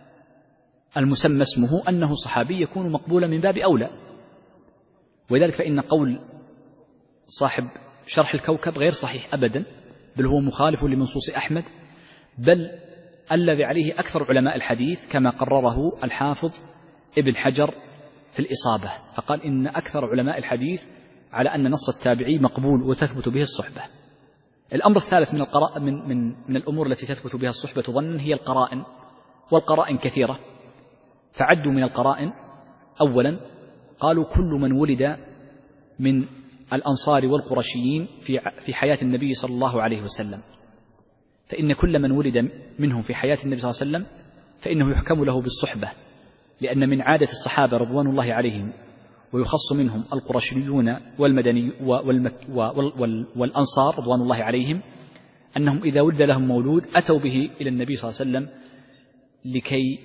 المسمى اسمه أنه صحابي يكون مقبولا من باب أولى. ولذلك فإن قول صاحب شرح الكوكب غير صحيح أبدا، بل هو مخالف لمنصوص أحمد، بل الذي عليه أكثر علماء الحديث كما قرره الحافظ ابن حجر في الإصابة، فقال إن أكثر علماء الحديث على أن نص التابعي مقبول وتثبت به الصحبة. الأمر الثالث من, القراء من, من, من الأمور التي تثبت بها الصحبة ظنا هي القرائن، والقرائن كثيرة. فعدوا من القرائن: أولا قالوا كل من ولد من الأنصار والقرشيين في في حياة النبي صلى الله عليه وسلم، فإن كل من ولد منهم في حياة النبي صلى الله عليه وسلم فإنه يحكم له بالصحبة، لأن من عادة الصحابة رضوان الله عليهم، ويخص منهم القرشيون والمدني والأنصار رضوان الله عليهم، أنهم إذا ولد لهم مولود أتوا به إلى النبي صلى الله عليه وسلم لكي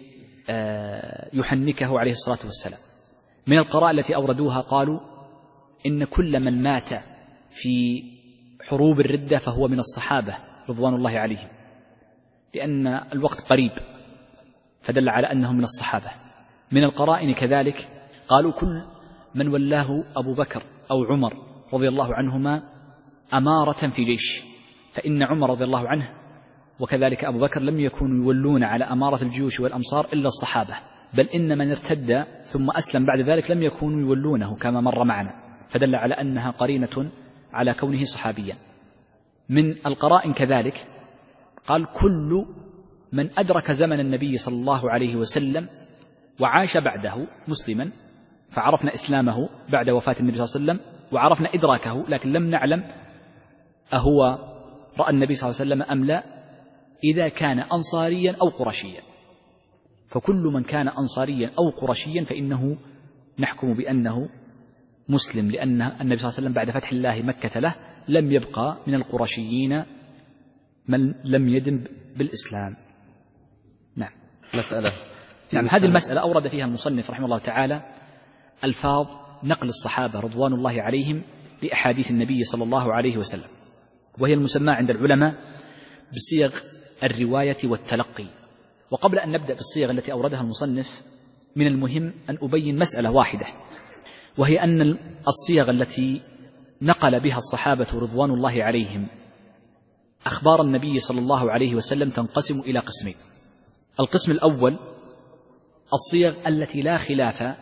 يحنكه عليه الصلاة والسلام. من القراء التي أوردوها قالوا إن كل من مات في حروب الردة فهو من الصحابة رضوان الله عليهم، لأن الوقت قريب، فدل على أنهم من الصحابة. من القرائن كذلك قالوا كل من ولاه أبو بكر أو عمر رضي الله عنهما أمارة في جيش، فإن عمر رضي الله عنه وكذلك أبو بكر لم يكونوا يولون على أمارة الجيوش والأمصار إلا الصحابة، بل إن من ارتد ثم أسلم بعد ذلك لم يكونوا يولونه كما مر معنا، فدل على أنها قرينة على كونه صحابيا. من القرائن كذلك قال كل من أدرك زمن النبي صلى الله عليه وسلم وعاش بعده مسلما، فعرفنا إسلامه بعد وفاة النبي صلى الله عليه وسلم وعرفنا إدراكه، لكن لم نعلم أهو رأى النبي صلى الله عليه وسلم أم لا، إذا كان أنصاريا أو قرشيا. فكل من كان أنصاريا أو قرشيا فإنه نحكم بأنه مسلم، لأن النبي صلى الله عليه وسلم بعد فتح الله مكة له لم يبقى من القرشيين من لم يدن بالإسلام. نعم. مسألة نعم هذه المسألة أورد فيها المصنف رحمه الله تعالى ألفاظ نقل الصحابة رضوان الله عليهم لأحاديث النبي صلى الله عليه وسلم، وهي المسمى عند العلماء بصيغ الرواية والتلقي. وقبل أن نبدأ بالصيغ التي أوردها المصنف من المهم أن أبين مسألة واحدة، وهي أن الصيغ التي نقل بها الصحابة رضوان الله عليهم أخبار النبي صلى الله عليه وسلم تنقسم إلى قسمين. القسم الأول الصيغ التي لا خلاف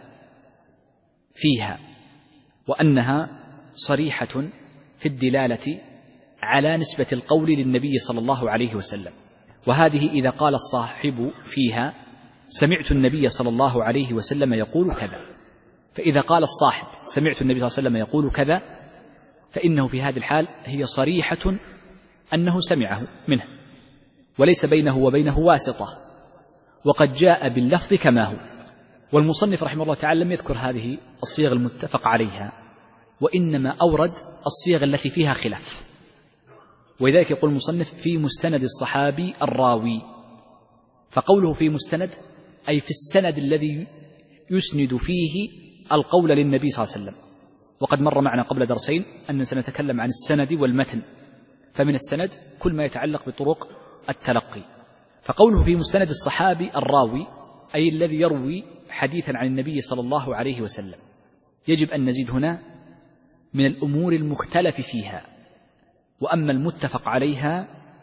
فيها، وأنها صريحة في الدلالة على نسبة القول للنبي صلى الله عليه وسلم، وهذه إذا قال الصاحب فيها سمعت النبي صلى الله عليه وسلم يقول كذا، فإذا قال الصاحب سمعت النبي صلى الله عليه وسلم يقول كذا فإنه في هذه الحال هي صريحة أنه سمعه منه وليس بينه وبينه واسطة، وقد جاء باللفظ كما هو. والمصنف رحمه الله تعالى لم يذكر هذه الصيغ المتفق عليها، وإنما أورد الصيغ التي فيها خلاف، ولذلك يقول المصنف في مستند الصحابي الراوي. فقوله في مستند أي في السند الذي يسند فيه القول للنبي صلى الله عليه وسلم، وقد مر معنا قبل درسين أن سنتكلم عن السند والمتن، فمن السند كل ما يتعلق بطرق التلقي. فقوله في مستند الصحابي الراوي أي الذي يروي حديثا عن النبي صلى الله عليه وسلم. يجب أن نزيد هنا من الأمور المختلف فيها، وأما المتفق عليها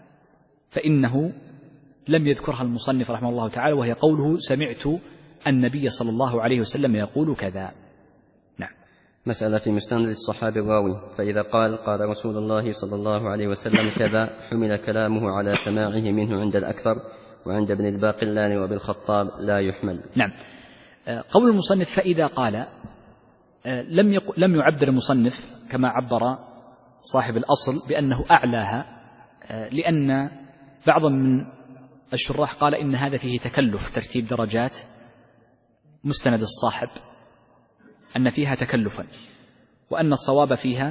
فإنه لم يذكرها المصنف رحمه الله تعالى، وهي قوله سمعت النبي صلى الله عليه وسلم يقول كذا. نعم. مسألة في مستند الصحابي الراوي، فإذا قال قال رسول الله صلى الله عليه وسلم كذا حمل كلامه على سماعه منه عند الأكثر، وعند ابن الباقلاني وابن الخطاب لا يحمل. نعم. قول المصنف فإذا قال لم يق... لم يعبر المصنف كما عبر صاحب الأصل بأنه أعلاها، لأن بعض من الشراح قال إن هذا فيه تكلف ترتيب درجات مستند الصاحب، أن فيها تكلفا، وأن الصواب فيها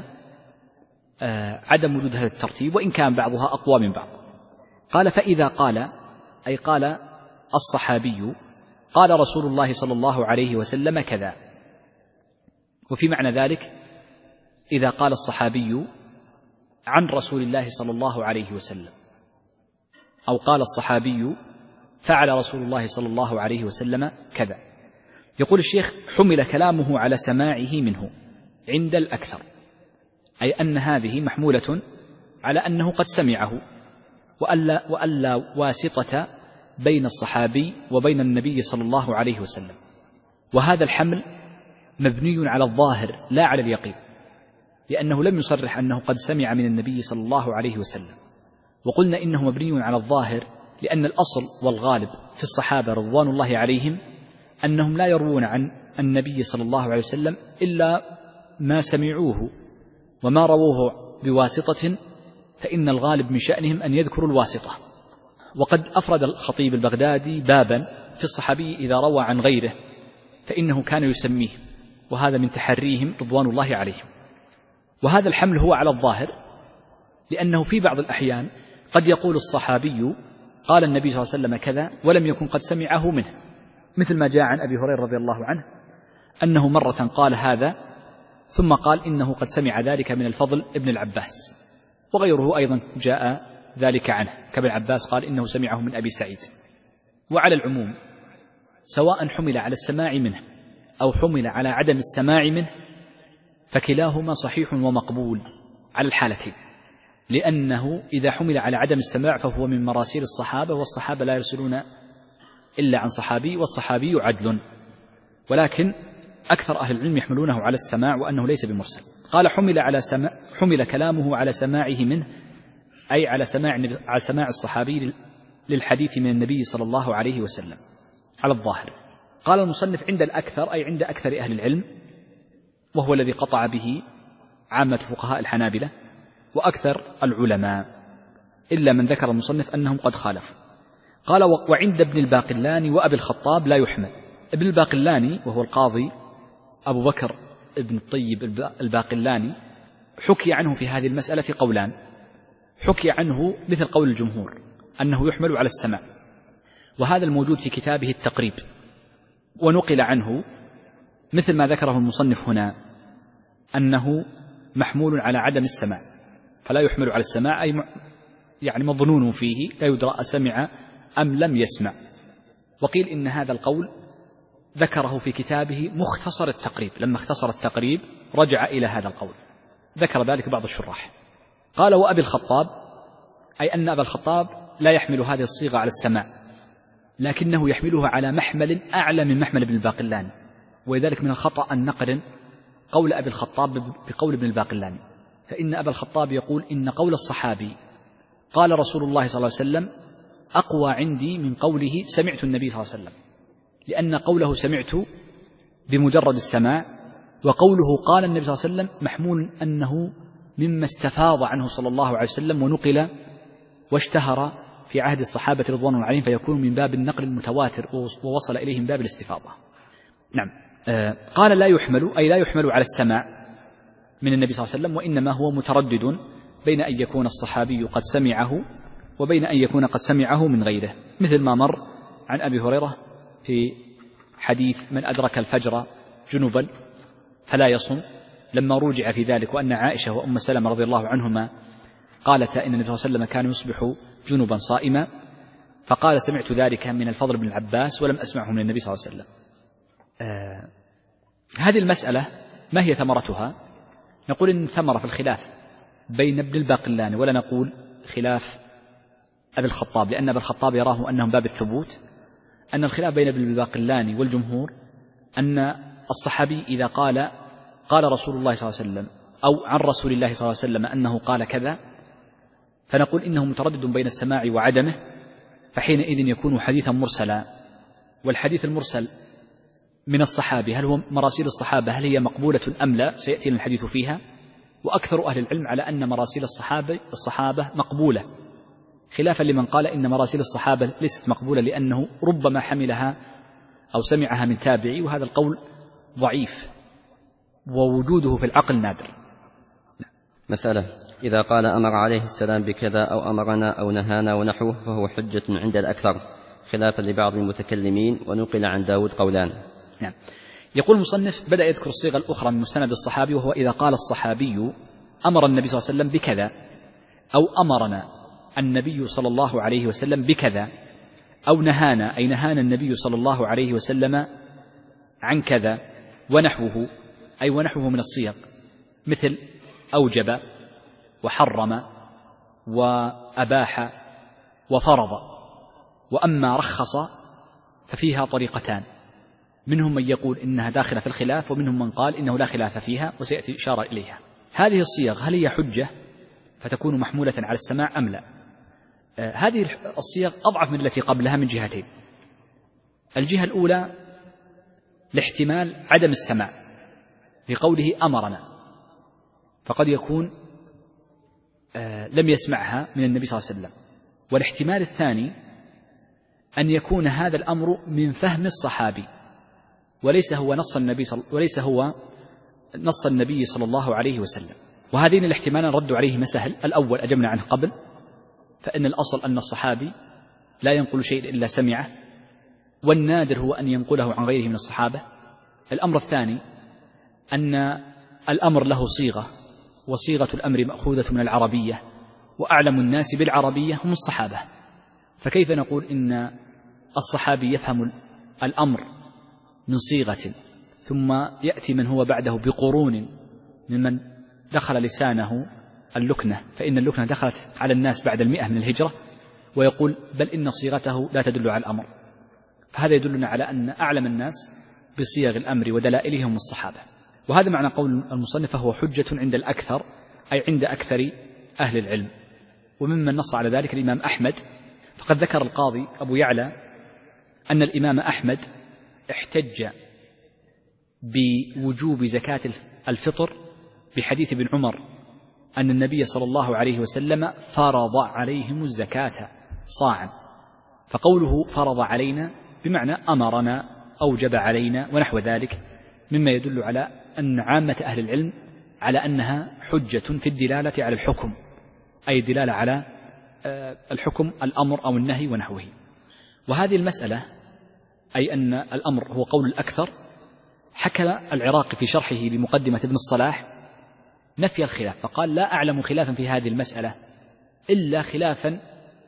عدم وجود هذا الترتيب، وإن كان بعضها أقوى من بعض. قال فإذا قال أي قال الصحابي قال رسول الله صلى الله عليه وسلم كذا، وفي معنى ذلك إذا قال الصحابي عن رسول الله صلى الله عليه وسلم، أو قال الصحابي فعل رسول الله صلى الله عليه وسلم كذا. يقول الشيخ حمل كلامه على سماعه منه عند الأكثر، أي أن هذه محمولة على أنه قد سمعه، وألا, وألا واسطة بين الصحابي وبين النبي صلى الله عليه وسلم. وهذا الحمل مبني على الظاهر لا على اليقين، لأنه لم يصرح أنه قد سمع من النبي صلى الله عليه وسلم. وقلنا إنه مبني على الظاهر لأن الأصل والغالب في الصحابة رضوان الله عليهم أنهم لا يروون عن النبي صلى الله عليه وسلم إلا ما سمعوه، وما رووه بواسطة فإن الغالب من شأنهم أن يذكروا الواسطة. وقد أفرد الخطيب البغدادي بابا في الصحابي إذا روى عن غيره فإنه كان يسميه، وهذا من تحريهم رضوان الله عليهم. وهذا الحمل هو على الظاهر، لأنه في بعض الأحيان قد يقول الصحابي قال النبي صلى الله عليه وسلم كذا ولم يكن قد سمعه منه، مثل ما جاء عن أبي هريرة رضي الله عنه أنه مرة قال هذا ثم قال إنه قد سمع ذلك من الفضل ابن العباس، وغيره أيضا جاء ذلك عنه كابن عباس قال إنه سمعه من أبي سعيد. وعلى العموم سواء حمل على السماع منه أو حمل على عدم السماع منه فكلاهما صحيح ومقبول على الحالتين، لأنه إذا حمل على عدم السماع فهو من مراسيل الصحابة، والصحابة لا يرسلون إلا عن صحابي، والصحابي عدل، ولكن أكثر أهل العلم يحملونه على السماع وأنه ليس بمرسل. قال حمل على سماع حمل كلامه على سماعه منه، أي على سماع على سماع الصحابي للحديث من النبي صلى الله عليه وسلم على الظاهر. قال المصنف عند الأكثر أي عند أكثر أهل العلم، وهو الذي قطع به عامة فقهاء الحنابلة وأكثر العلماء، إلا من ذكر المصنف أنهم قد خالفوا. قال وعند ابن الباقلاني وأبي الخطاب لا يحمل. ابن الباقلاني وهو القاضي أبو بكر ابن الطيب الباقلاني حكي عنه في هذه المسألة قولان. حكي عنه مثل قول الجمهور أنه يحمل على السماع، وهذا الموجود في كتابه التقريب، ونقل عنه مثل ما ذكره المصنف هنا أنه محمول على عدم السماع، فلا يحمل على السماع أي يعني مظنون فيه لا يدرى أسمع أم لم يسمع. وقيل إن هذا القول ذكره في كتابه مختصر التقريب، لما اختصر التقريب رجع إلى هذا القول، ذكر ذلك بعض الشراح. قال وأبي الخطاب أي أن أبا الخطاب لا يحمل هذه الصيغة على السماع، لكنه يحملها على محمل أعلى من محمل ابن الباقلاني، ولذلك من الخطأ أن نقرن قول أبي الخطاب بقول ابن الباقلاني، فإن أبا الخطاب يقول إن قول الصحابي قال رسول الله صلى الله عليه وسلم أقوى عندي من قوله سمعت النبي صلى الله عليه وسلم، لأن قوله سمعت بمجرد السماع، وقوله قال النبي صلى الله عليه وسلم محمول أنه مما استفاض عنه صلى الله عليه وسلم ونقل واشتهر في عهد الصحابة رضوان الله عليهم، فيكون من باب النقل المتواتر ووصل إليه من باب الاستفاضة. نعم. آه قال لا يحمل أي لا يحمل على السماع من النبي صلى الله عليه وسلم، وإنما هو متردد بين أن يكون الصحابي قد سمعه وبين أن يكون قد سمعه من غيره، مثل ما مر عن أبي هريرة في حديث من أدرك الفجر جنبا فلا يصم، لما رجع في ذلك وأن عائشة وأم سلمة رضي الله عنهما قالتا إن النبي صلى الله عليه وسلم كان يصبح جنبا صائما، فقال سمعت ذلك من الفضل بن العباس ولم أسمعه من النبي صلى الله عليه وسلم. آه هذه المسألة ما هي ثمرتها؟ نقول إن ثمرة في الخلاف بين ابن الباقلاني، ولا نقول خلاف أبي الخطاب، لأن أبي الخطاب يراه أنهم باب الثبوت، أن الخلاف بين ابن الباقلاني والجمهور أن الصحابي إذا قال قال رسول الله صلى الله عليه وسلم أو عن رسول الله صلى الله عليه وسلم أنه قال كذا، فنقول إنه متردد بين السماع وعدمه، فحينئذ يكون حديثا مرسلا. والحديث المرسل من الصحابة هل هو مراسيل الصحابة هل هي مقبولة أم لا؟ سيأتينا الحديث فيها. وأكثر أهل العلم على أن مراسيل الصحابة الصحابة مقبولة، خلافا لمن قال إن مراسيل الصحابة ليست مقبولة لأنه ربما حملها أو سمعها من تابعي، وهذا القول ضعيف ووجوده في العقل نادر. مسألة: إذا قال أمر عليه السلام بكذا أو أمرنا أو نهانا ونحوه فهو حجة عند الأكثر، خلافا لبعض المتكلمين، ونقل عن داود قولان. نعم. يقول المصنف: بدأ يذكر الصيغة الأخرى من مستند الصحابي، وهو إذا قال الصحابي أمر النبي صلى الله عليه وسلم بكذا، أو أمرنا النبي صلى الله عليه وسلم بكذا، أو نهانا أي نهانا النبي صلى الله عليه وسلم عن كذا، ونحوه أي ونحوه من الصيغ، مثل أوجب وحرم وأباح وفرض. وأما رخص ففيها طريقتان، منهم من يقول إنها داخلة في الخلاف، ومنهم من قال إنه لا خلاف فيها، وسيأتي إشارة إليها. هذه الصيغ هل هي حجة فتكون محمولة على السماع أم لا؟ آه هذه الصيغ أضعف من التي قبلها من جهتين. الجهة الأولى لاحتمال عدم السماع لقوله أمرنا، فقد يكون آه لم يسمعها من النبي صلى الله عليه وسلم. والاحتمال الثاني أن يكون هذا الأمر من فهم الصحابي وليس هو نص النبي صل... وليس هو نص النبي صلى الله عليه وسلم. وهذين الاحتمالان رد عليه مسهل. الأول أجبنا عنه قبل، فإن الأصل أن الصحابي لا ينقل شيء إلا سمعه، والنادر هو أن ينقله عن غيره من الصحابة. الأمر الثاني أن الأمر له صيغة، وصيغة الأمر مأخوذة من العربية، وأعلم الناس بالعربية هم الصحابة، فكيف نقول إن الصحابي يفهم الأمر من صيغة ثم يأتي من هو بعده بقرون ممن دخل لسانه اللكنة، فإن اللكنة دخلت على الناس بعد المئة من الهجرة، ويقول بل إن صيغته لا تدل على الأمر. فهذا يدلنا على أن أعلم الناس بصيغ الأمر ودلائلهم الصحابة. وهذا معنى قول المصنف هو حجة عند الأكثر، أي عند أكثر أهل العلم. وممن نص على ذلك الإمام أحمد، فقد ذكر القاضي أبو يعلى أن الإمام أحمد احتج بوجوب زكاة الفطر بحديث ابن عمر أن النبي صلى الله عليه وسلم فرض عليهم الزكاة صاعا، فقوله فرض علينا بمعنى أمرنا أوجب علينا ونحو ذلك، مما يدل على أن عامة أهل العلم على أنها حجة في الدلالة على الحكم، أي الدلالة على الحكم الأمر أو النهي ونحوه. وهذه المسألة أي أن الأمر هو قول الأكثر، حكى العراقي في شرحه لمقدمة ابن الصلاح نفي الخلاف، فقال لا أعلم خلافا في هذه المسألة إلا خلافا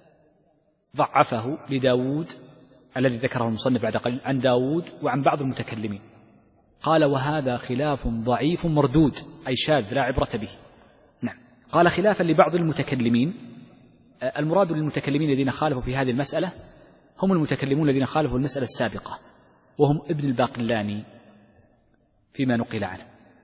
ضعفه لداود الذي ذكره المصنف بعد قليل عن داود وعن بعض المتكلمين. قال وهذا خلاف ضعيف مردود، أي شاذ لا عبرة به. نعم. قال خلافا لبعض المتكلمين، المراد للمتكلمين الذين خالفوا في هذه المسألة هم المتكلمون الذين خالفوا المسألة السابقة، وهم ابن الباقلاني فيما نقل عنه.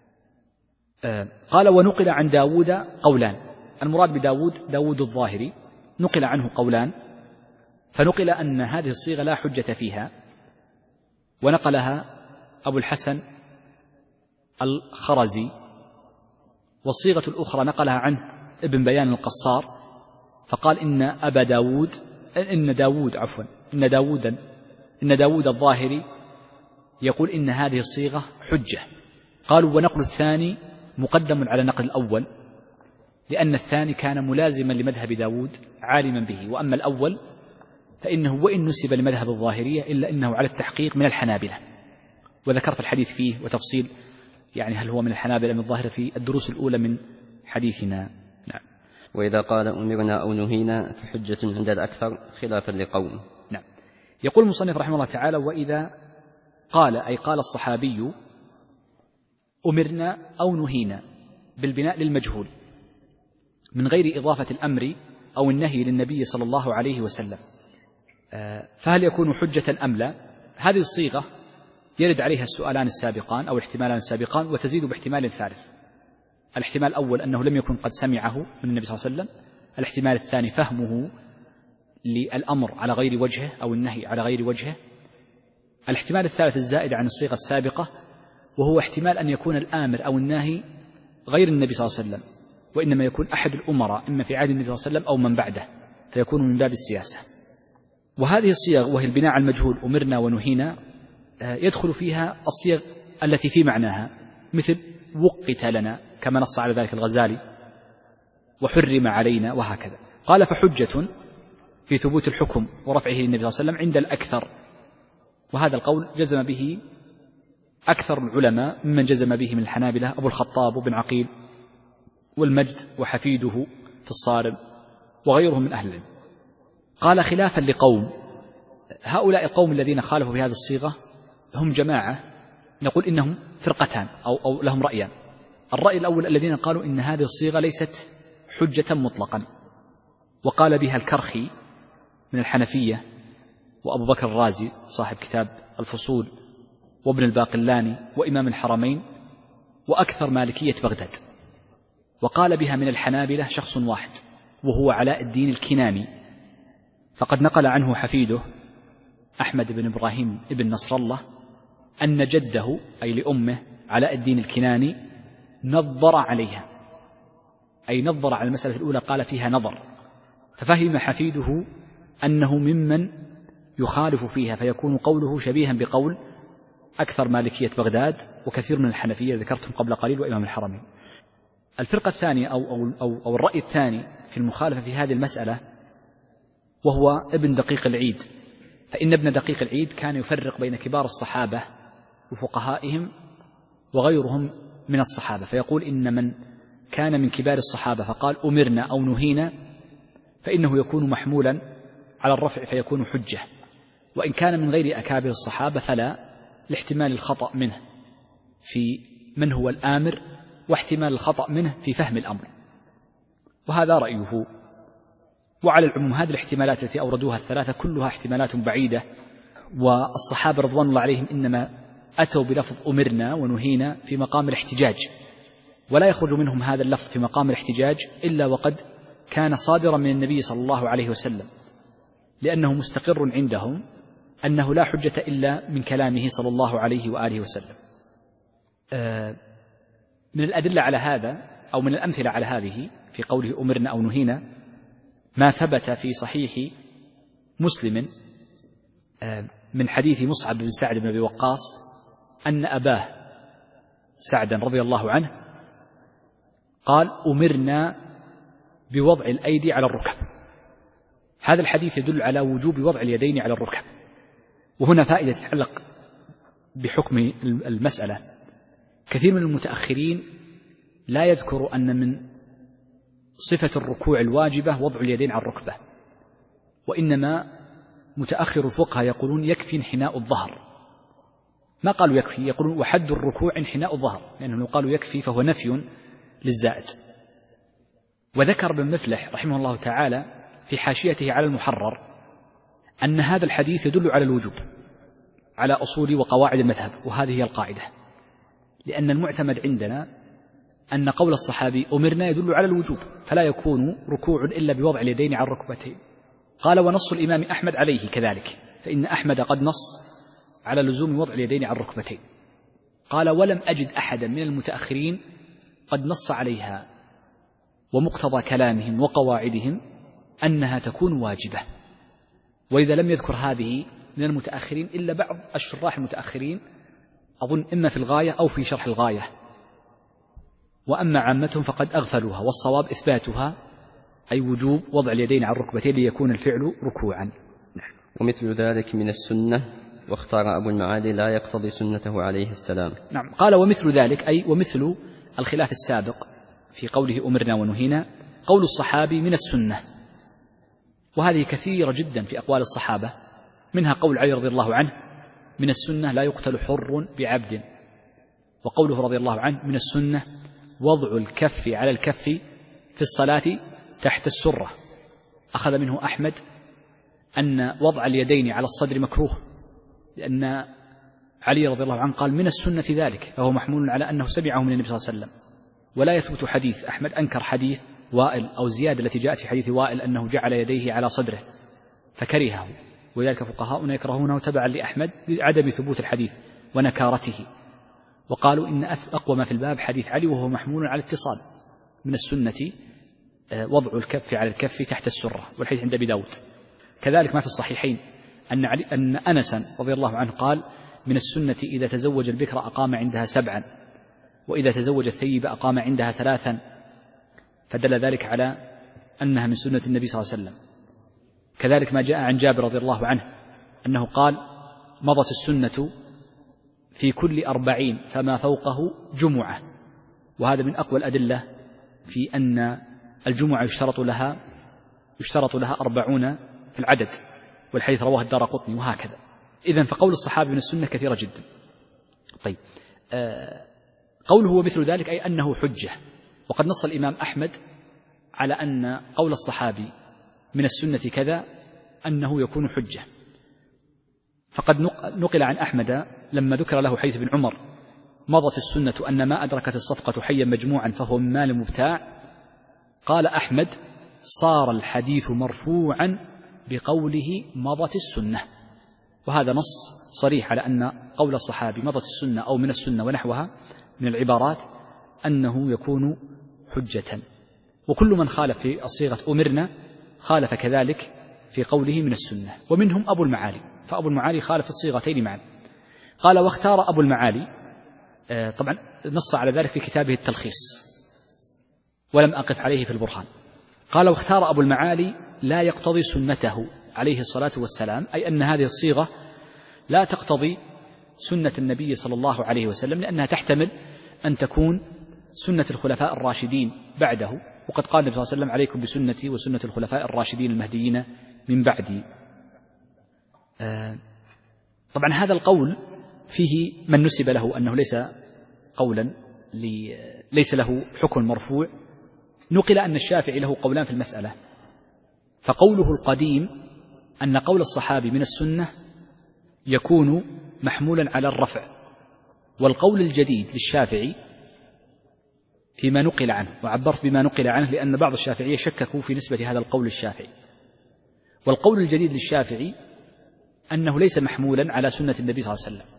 قال ونقل عن داود قولان، المراد بداود داود الظاهري، نقل عنه قولان، فنقل أن هذه الصيغة لا حجة فيها، ونقلها أبو الحسن الخرزي، والصيغة الأخرى نقلها عنه ابن بيان القصار، فقال إن أبا داود إن داود عفوا إن داودا إن داود الظاهري يقول إن هذه الصيغة حجة. قالوا ونقل الثاني مقدم على نقل الأول، لأن الثاني كان ملازما لمذهب داود عالما به، وأما الأول فإنه وإن نسب لمذهب الظاهرية إلا إنه على التحقيق من الحنابلة، وذكرت الحديث فيه وتفصيل يعني هل هو من الحنابلة من الظاهرة في الدروس الأولى من حديثنا. نعم. وإذا قال أمرنا أو نهينا فحجة عند الأكثر خلافا لقوم. نعم. يقول المصنف رحمه الله تعالى وإذا قال أي قال الصحابي أمرنا أو نهينا بالبناء للمجهول من غير إضافة الأمر أو النهي للنبي صلى الله عليه وسلم، فهل يكون حجة أم لا؟ هذه الصيغة يرد عليها السؤالان السابقان أو الاحتمالان السابقان وتزيد باحتمال ثالث. الاحتمال الأول أنه لم يكن قد سمعه من النبي صلى الله عليه وسلم. الاحتمال الثاني فهمه للأمر على غير وجهه أو النهي على غير وجهه. الاحتمال الثالث الزائد عن الصيغة السابقة، وهو احتمال أن يكون الآمر أو الناهي غير النبي صلى الله عليه وسلم، وإنما يكون أحد الأمراء إما في عهد النبي صلى الله عليه وسلم أو من بعده، فيكون من باب السياسة. وهذه الصيغ وهي البناء على المجهول أمرنا ونهينا يدخل فيها الصيغ التي في معناها، مثل وقت لنا كما نص على ذلك الغزالي، وحرم علينا، وهكذا. قال فحجة في ثبوت الحكم ورفعه للنبي صلى الله عليه وسلم عند الأكثر، وهذا القول جزم به أكثر العلماء ممن جزم به من الحنابلة أبو الخطاب وابن عقيل والمجد وحفيده في الصارم وغيرهم من أهل العلم. قال خلافا لقوم، هؤلاء القوم الذين خالفوا في هذه الصيغة هم جماعة نقول إنهم فرقتان أو, أو لهم رأيان. الرأي الأول الذين قالوا إن هذه الصيغة ليست حجة مطلقا، وقال بها الكرخي من الحنفية، وأبو بكر الرازي صاحب كتاب الفصول، وابن الباقلاني، وإمام الحرمين، وأكثر مالكية بغداد. وقال بها من الحنابلة شخص واحد وهو علاء الدين الكناني، فقد نقل عنه حفيده أحمد بن إبراهيم ابن نصر الله أن جده أي لأمه علاء الدين الكناني نظر عليها، أي نظر على المسألة الأولى قال فيها نظر، ففهم حفيده أنه ممن يخالف فيها، فيكون قوله شبيها بقول أكثر مالكية بغداد وكثير من الحنفية ذكرتهم قبل قليل وإمام الحرمين. الفرقة الثانية أو, أو, أو, أو الرأي الثاني في المخالفة في هذه المسألة وهو ابن دقيق العيد، فإن ابن دقيق العيد كان يفرق بين كبار الصحابة وفقهائهم وغيرهم من الصحابة، فيقول إن من كان من كبار الصحابة فقال أمرنا أو نهينا فإنه يكون محمولا على الرفع فيكون حجة، وإن كان من غير أكابر الصحابة فلا، لاحتمال الخطأ منه في من هو الآمر واحتمال الخطأ منه في فهم الأمر، وهذا رأيه. وعلى العموم هذه الاحتمالات التي أوردوها الثلاثة كلها احتمالات بعيدة، والصحابة رضوان الله عليهم إنما أتوا بلفظ أمرنا ونهينا في مقام الاحتجاج، ولا يخرج منهم هذا اللفظ في مقام الاحتجاج إلا وقد كان صادرا من النبي صلى الله عليه وسلم، لأنه مستقر عندهم أنه لا حجة إلا من كلامه صلى الله عليه وآله وسلم. من الأدلة على هذا أو من الأمثلة على هذه في قوله أمرنا أو نهينا ما ثبت في صحيح مسلم من حديث مصعب بن سعد بن أبي وقاص أن أباه سعدا رضي الله عنه قال أمرنا بوضع الأيدي على الركب. هذا الحديث يدل على وجوب وضع اليدين على الركب، وهنا فائدة تتعلق بحكم المسألة. كثير من المتأخرين لا يذكر أن من صفة الركوع الواجبة وضع اليدين على الركبة، وإنما متأخر الفقهاء يقولون يكفي انحناء الظهر، ما قالوا يكفي، يقولون وحد الركوع انحناء الظهر، لأنهم لو قالوا يكفي فهو نفي للزائد. وذكر ابن مفلح رحمه الله تعالى في حاشيته على المحرر أن هذا الحديث يدل على الوجوب على أصول وقواعد المذهب، وهذه هي القاعدة، لأن المعتمد عندنا أن قول الصحابي أمرنا يدل على الوجوب، فلا يكون ركوع إلا بوضع اليدين على الركبتين. قال ونص الإمام أحمد عليه كذلك، فإن أحمد قد نص على لزوم وضع اليدين على الركبتين. قال ولم أجد أحدا من المتأخرين قد نص عليها، ومقتضى كلامهم وقواعدهم أنها تكون واجبة. وإذا لم يذكر هذه من المتأخرين إلا بعض الشراح المتأخرين، أظن إما في الغاية أو في شرح الغاية، وأما عامتهم فقد أغفلوها، والصواب إثباتها، أي وجوب وضع اليدين على الركبتين ليكون الفعل ركوعا. ومثل ذلك من السنة، واختار أبو المعالي لا يقتضي سنته عليه السلام. نعم، قال ومثل ذلك أي ومثل الخلاف السابق في قوله أمرنا ونهينا قول الصحابي من السنة، وهذه كثيرة جدا في أقوال الصحابة، منها قول علي رضي الله عنه من السنة لا يقتل حر بعبد، وقوله رضي الله عنه من السنة وضع الكف على الكف في الصلاة تحت السرة. أخذ منه أحمد أن وضع اليدين على الصدر مكروه، لأن علي رضي الله عنه قال من السنة ذلك، فهو محمول على أنه سمعه من النبي صلى الله عليه وسلم. ولا يثبت حديث، أحمد أنكر حديث وائل أو زيادة التي جاءت في حديث وائل أنه جعل يديه على صدره فكرهه، وذلك فقهاؤنا يكرهونه تبعا لأحمد لعدم ثبوت الحديث ونكارته. وقالوا إن أقوى ما في الباب حديث علي وهو محمول على الاتصال. من السنة وضع الكف على الكف تحت السرة، والحديث عند أبي داود. كذلك ما في الصحيحين أن, علي أن أنسا رضي الله عنه قال من السنة إذا تزوج البكر أقام عندها سبعا، وإذا تزوج الثيب أقام عندها ثلاثا، فدل ذلك على أنها من سنة النبي صلى الله عليه وسلم. كذلك ما جاء عن جابر رضي الله عنه أنه قال مضت السنة في كل أربعين فما فوقه جمعة، وهذا من أقوى الأدلة في أن الجمعة يشترط لها يشترط لها أربعون في العدد، والحديث رواه الدارقطني وهكذا. إذن فقول الصحابة من السنة كثيرة جدا. طيب آه قوله ومثل ذلك أي أنه حجة، وقد نص الإمام أحمد على أن قول الصحابي من السنة كذا أنه يكون حجة. فقد نقل عن أحمد لما ذكر له حديث ابن عمر مضت السنة أن ما أدركت الصفقة حيا مجموعا فهو من مال مبتاع، قال أحمد صار الحديث مرفوعا بقوله مضت السنة. وهذا نص صريح على أن قول الصحابي مضت السنة أو من السنة ونحوها من العبارات أنه يكون حجة. وكل من خالف في الصيغة أمرنا خالف كذلك في قوله من السنة، ومنهم أبو المعالي، فأبو المعالي خالف الصيغتين معا. قال واختار أبو المعالي، طبعا نص على ذلك في كتابه التلخيص ولم أقف عليه في البرهان. قال واختار أبو المعالي لا يقتضي سنته عليه الصلاة والسلام، أي أن هذه الصيغة لا تقتضي سنة النبي صلى الله عليه وسلم، لأنها تحتمل أن تكون سنة الخلفاء الراشدين بعده، وقد قال النبي صلى الله عليه وسلم عليكم بسنتي وسنة الخلفاء الراشدين المهديين من بعدي. آه طبعا هذا القول فيه من نسب له أنه ليس قولا ليس له حكم مرفوع. نقل أن الشافعي له قولان في المسألة، فقوله القديم أن قول الصحابي من السنة يكون محمولا على الرفع، والقول الجديد للشافعي فيما نقل عنه، وعبرت بما نقل عنه لأن بعض الشافعية شككوا في نسبة هذا القول للشافعي، والقول الجديد للشافعي أنه ليس محمولا على سنة النبي صلى الله عليه وسلم.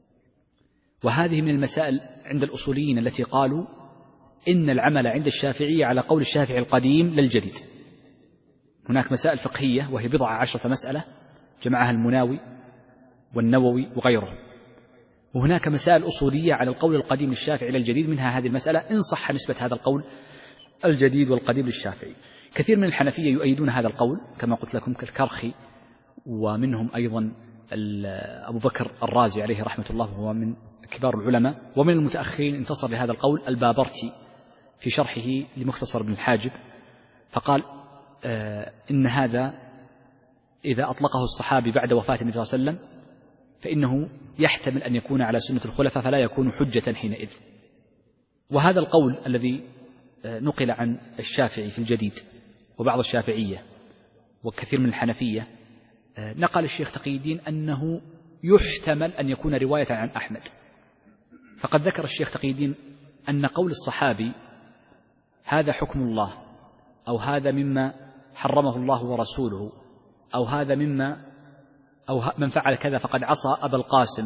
وهذه من المسائل عند الأصوليين التي قالوا إن العمل عند الشافعي على قول الشافعي القديم للجديد. هناك مسائل فقهية وهي بضع عشرة مسألة جمعها المناوي والنووي وغيرهم، وهناك مسائل أصولية على القول القديم للشافعي للجديد، منها هذه المسألة إن صح نسبة هذا القول الجديد والقديم للشافعي. كثير من الحنفية يؤيدون هذا القول كما قلت لكم كالكرخي، ومنهم أيضا أبو بكر الرازي عليه رحمة الله وهو من كبار العلماء، ومن المتأخرين انتصر لهذا القول البابرتي في شرحه لمختصر ابن الحاجب، فقال آه إن هذا إذا أطلقه الصحابي بعد وفاة النبي صلى الله عليه وسلم فإنه يحتمل أن يكون على سنة الخلفاء فلا يكون حجة حينئذ. وهذا القول الذي نقل عن الشافعي في الجديد وبعض الشافعية وكثير من الحنفية، نقل الشيخ تقي الدين أنه يحتمل أن يكون رواية عن أحمد. فقد ذكر الشيخ تقي الدين أن قول الصحابي هذا حكم الله، أو هذا مما حرمه الله ورسوله، أو هذا مما أو من فعل كذا فقد عصى أبا القاسم،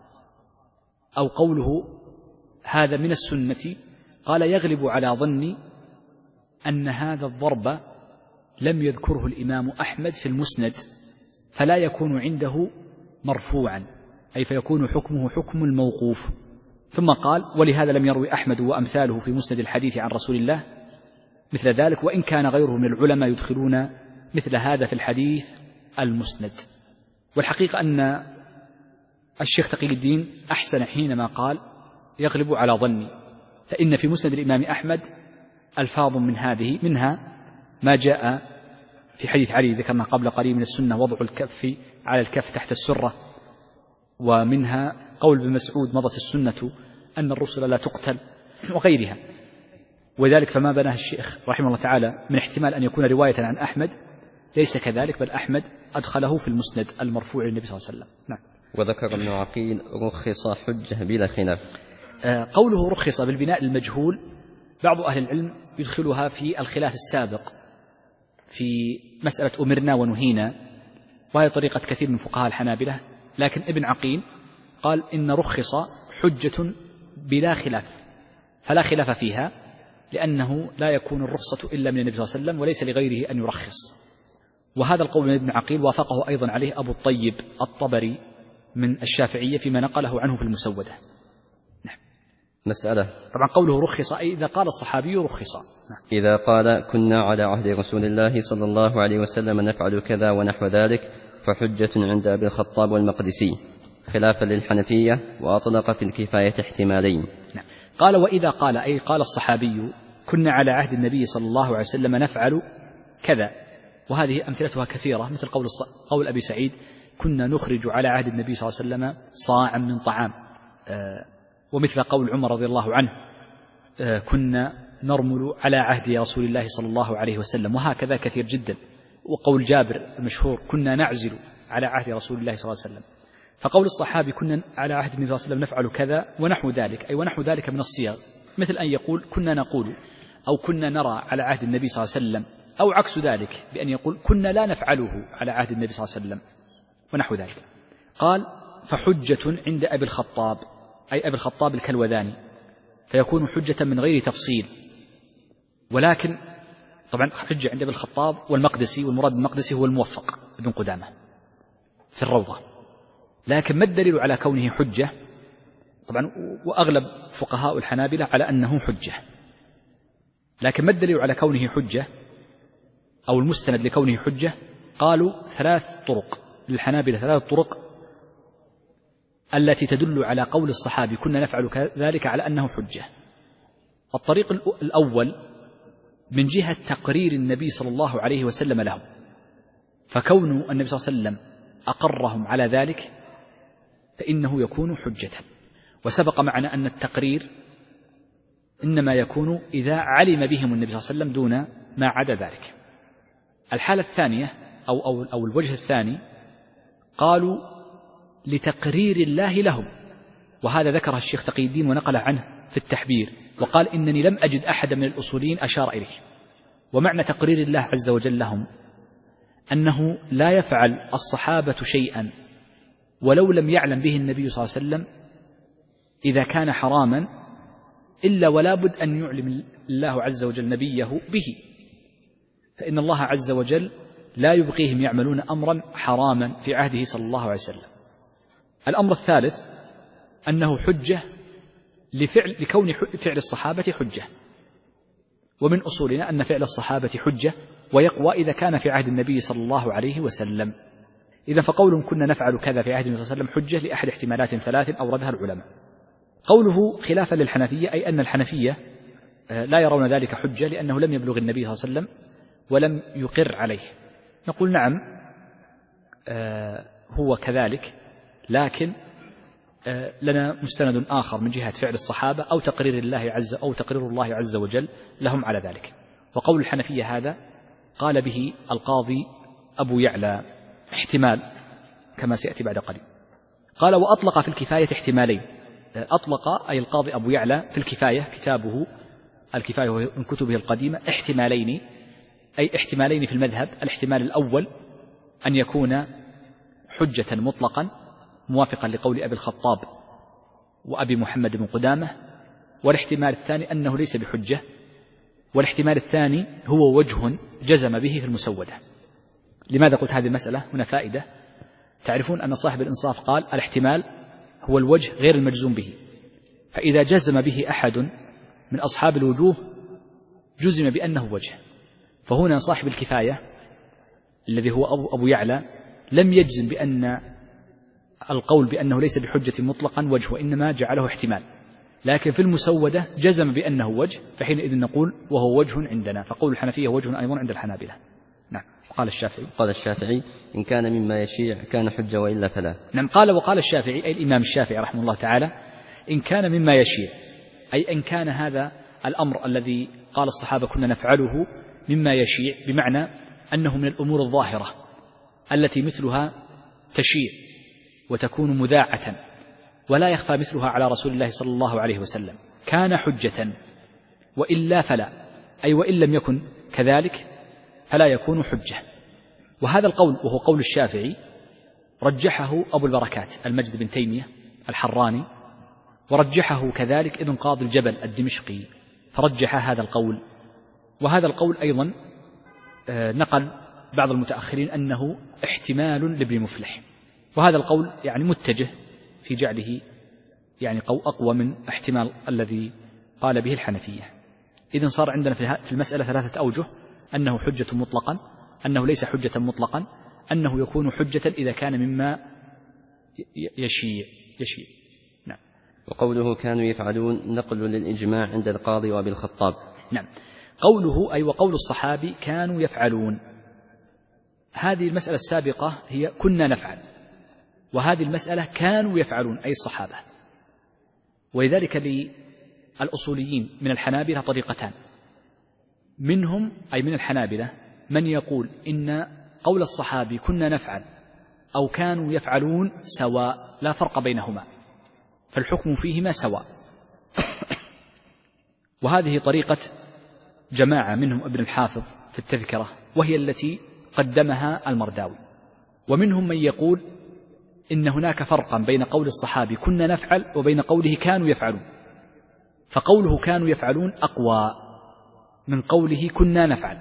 أو قوله هذا من السنة، قال يغلب على ظني أن هذا الضرب لم يذكره الإمام أحمد في المسند، فلا يكون عنده مرفوعا، أي فيكون حكمه حكم الموقوف. ثم قال ولهذا لم يروي أحمد وأمثاله في مسند الحديث عن رسول الله مثل ذلك، وإن كان غيره من العلماء يدخلون مثل هذا في الحديث المسند. والحقيقة أن الشيخ تقي الدين أحسن حينما قال يغلب على ظني، فإن في مسند الإمام أحمد ألفاظ من هذه، منها ما جاء في حديث علي ذكرنا قبل قليل من السنة وضع الكف على الكف تحت السرة، ومنها قول ابن مسعود مضت السنة أن الرسل لا تقتل، وغيرها. وذلك فما بناه الشيخ رحمه الله تعالى من احتمال أن يكون رواية عن أحمد ليس كذلك، بل أحمد أدخله في المسند المرفوع للنبي صلى الله عليه وسلم. نعم. وذكر ابن عقيل رخص حجة بلا خلاف. آه قوله رخص بالبناء المجهول بعض أهل العلم يدخلها في الخلاف السابق في مسألة أمرنا ونهينا، وهي طريقة كثير من فقهاء الحنابلة، لكن ابن عقيل قال إن رخص حجة بلا خلاف، فلا خلاف فيها، لأنه لا يكون الرخصة إلا من النبي صلى الله عليه وسلم وليس لغيره أن يرخص. وهذا القول من ابن عقيل وافقه أيضا عليه أبو الطيب الطبري من الشافعية فيما نقله عنه في المسودة. نعم. مسألة. طبعا قوله رخص أي إذا قال الصحابي رخص. نعم. إذا قال كنا على عهد رسول الله صلى الله عليه وسلم نفعل كذا ونحو ذلك فحجة عند أبي الخطاب والمقدسي خلافا للحنفية، وأطلق في الكفاية احتمالين. نعم. قال وإذا قال أي قال الصحابي كنا على عهد النبي صلى الله عليه وسلم نفعل كذا، وهذه أمثلتها كثيرة، مثل قول, قول أبي سعيد كنا نخرج على عهد النبي صلى الله عليه وسلم صاعا من طعام، آه ومثل قول عمر رضي الله عنه آه كنا نرمل على عهد رسول الله صلى الله عليه وسلم، وهكذا كثير جدا. وقول جابر المشهور كنا نعزل على عهد رسول الله صلى الله عليه وسلم. فقول الصحابي كنا على عهد النبي صلى الله عليه وسلم نفعل كذا ونحو ذلك، أي ونحو ذلك من الصيغ، مثل أن يقول كنا نقول أو كنا نرى على عهد النبي صلى الله عليه وسلم، أو عكس ذلك بأن يقول كنا لا نفعله على عهد النبي صلى الله عليه وسلم ونحو ذلك. قال فحجة عند أبي الخطاب أي أبي الخطاب الكلوذاني، فيكون حجة من غير تفصيل، ولكن طبعا حجة عند أبي الخطاب والمقدسي، والمراد بالمقدسي هو الموفق ابن قدامة في الروضة. لكن ما الدليل على كونه حجة؟ طبعا وأغلب فقهاء الحنابلة على أنه حجة، لكن ما الدليل على كونه حجة أو المستند لكونه حجة؟ قالوا ثلاث طرق للحنابلة، ثلاث طرق التي تدل على قول الصحابي كنا نفعل ذلك على أنه حجة. الطريق الأول من جهة تقرير النبي صلى الله عليه وسلم لهم، فكون النبي صلى الله عليه وسلم أقرهم على ذلك فإنه يكون حجة. وسبق معنا أن التقرير إنما يكون إذا علم بهم النبي صلى الله عليه وسلم دون ما عدا ذلك. الحالة الثانية أو, أو, أو الوجه الثاني قالوا لتقرير الله لهم، وهذا ذكره الشيخ تقي الدين ونقل عنه في التحبير، وقال إنني لم أجد أحد من الأصوليين أشار إليه. ومعنى تقرير الله عز وجل لهم أنه لا يفعل الصحابة شيئا ولو لم يعلم به النبي صلى الله عليه وسلم إذا كان حراما إلا ولا بد أن يعلم الله عز وجل نبيه به، فإن الله عز وجل لا يبقيهم يعملون أمرا حراما في عهده صلى الله عليه وسلم. الأمر الثالث أنه حجة لفعل لكون فعل الصحابة حجة، ومن أصولنا أن فعل الصحابة حجة ويقوى إذا كان في عهد النبي صلى الله عليه وسلم. إذا فقولهم كنا نفعل كذا في عهد النبي صلى الله عليه وسلم حجة لأحد احتمالات ثلاث أوردها العلماء. قوله خلافا للحنفية أي أن الحنفية لا يرون ذلك حجة لأنه لم يبلغ النبي صلى الله عليه وسلم ولم يقر عليه. نقول نعم هو كذلك، لكن لنا مستند آخر من جهة فعل الصحابة أو تقرير الله عز أو تقرير الله عز وجل لهم على ذلك. وقول الحنفية هذا قال به القاضي أبو يعلى احتمال كما سيأتي بعد قليل. قال وأطلق في الكفاية احتمالين. أطلق أي القاضي أبو يعلى في الكفاية كتابه الكفاية من كتبه القديمة احتمالين، أي احتمالين في المذهب. الاحتمال الأول أن يكون حجة مطلقا موافقا لقول أبي الخطاب وأبي محمد بن قدامة، والاحتمال الثاني أنه ليس بحجة، والاحتمال الثاني هو وجه جزم به في المسودة. لماذا قلت هذه المسألة؟ هنا فائدة. تعرفون أن صاحب الإنصاف قال الاحتمال هو الوجه غير المجزوم به، فإذا جزم به أحد من أصحاب الوجوه جزم بأنه وجه. فهنا صاحب الكفاية الذي هو أبو, أبو يعلى لم يجزم بأن القول بأنه ليس بحجة مطلقا وجه، وإنما جعله احتمال، لكن في المسودة جزم بأنه وجه، فحينئذ نقول وهو وجه عندنا. فقول الحنفية وجه أيضا عند الحنابلة. نعم. قال الشافعي قال الشافعي إن كان مما يشيع كان حجة وإلا فلا. نعم. قال وقال الشافعي أي الإمام الشافعي رحمه الله تعالى إن كان مما يشيع، أي إن كان هذا الأمر الذي قال الصحابة كنا نفعله مما يشيع، بمعنى أنه من الأمور الظاهرة التي مثلها تشيع وتكون مذاعة ولا يخفى مثلها على رسول الله صلى الله عليه وسلم كان حجة، وإلا فلا، أي وإن لم يكن كذلك فلا يكون حجة. وهذا القول وهو قول الشافعي رجحه أبو البركات المجد بن تيمية الحراني، ورجحه كذلك ابن قاضي الجبل الدمشقي، فرجح هذا القول. وهذا القول أيضا نقل بعض المتأخرين أنه احتمال لابن مفلح، وهذا القول يعني متجه في جعله يعني أقوى من احتمال الذي قال به الحنفية. إذن صار عندنا في المسألة ثلاثة أوجه: أنه حجة مطلقا، أنه ليس حجة مطلقا، أنه يكون حجة إذا كان مما يشيع يشيع نعم. وقوله كانوا يفعلون نقل للإجماع عند القاضي وأبي الخطاب. نعم. قوله أي وقول الصحابي كانوا يفعلون، هذه المسألة السابقة هي كنا نفعل، وهذه المسألة كانوا يفعلون أي الصحابة. ولذلك للأصوليين من الحنابلة طريقتان، منهم أي من الحنابلة من يقول إن قول الصحابي كنا نفعل أو كانوا يفعلون سواء لا فرق بينهما، فالحكم فيهما سواء. وهذه طريقة جماعة منهم ابن الحافظ في التذكرة، وهي التي قدمها المرداوي. ومنهم من يقول إن هناك فرقا بين قول الصحابي كنا نفعل وبين قوله كانوا يفعلون، فقوله كانوا يفعلون أقوى من قوله كنا نفعل،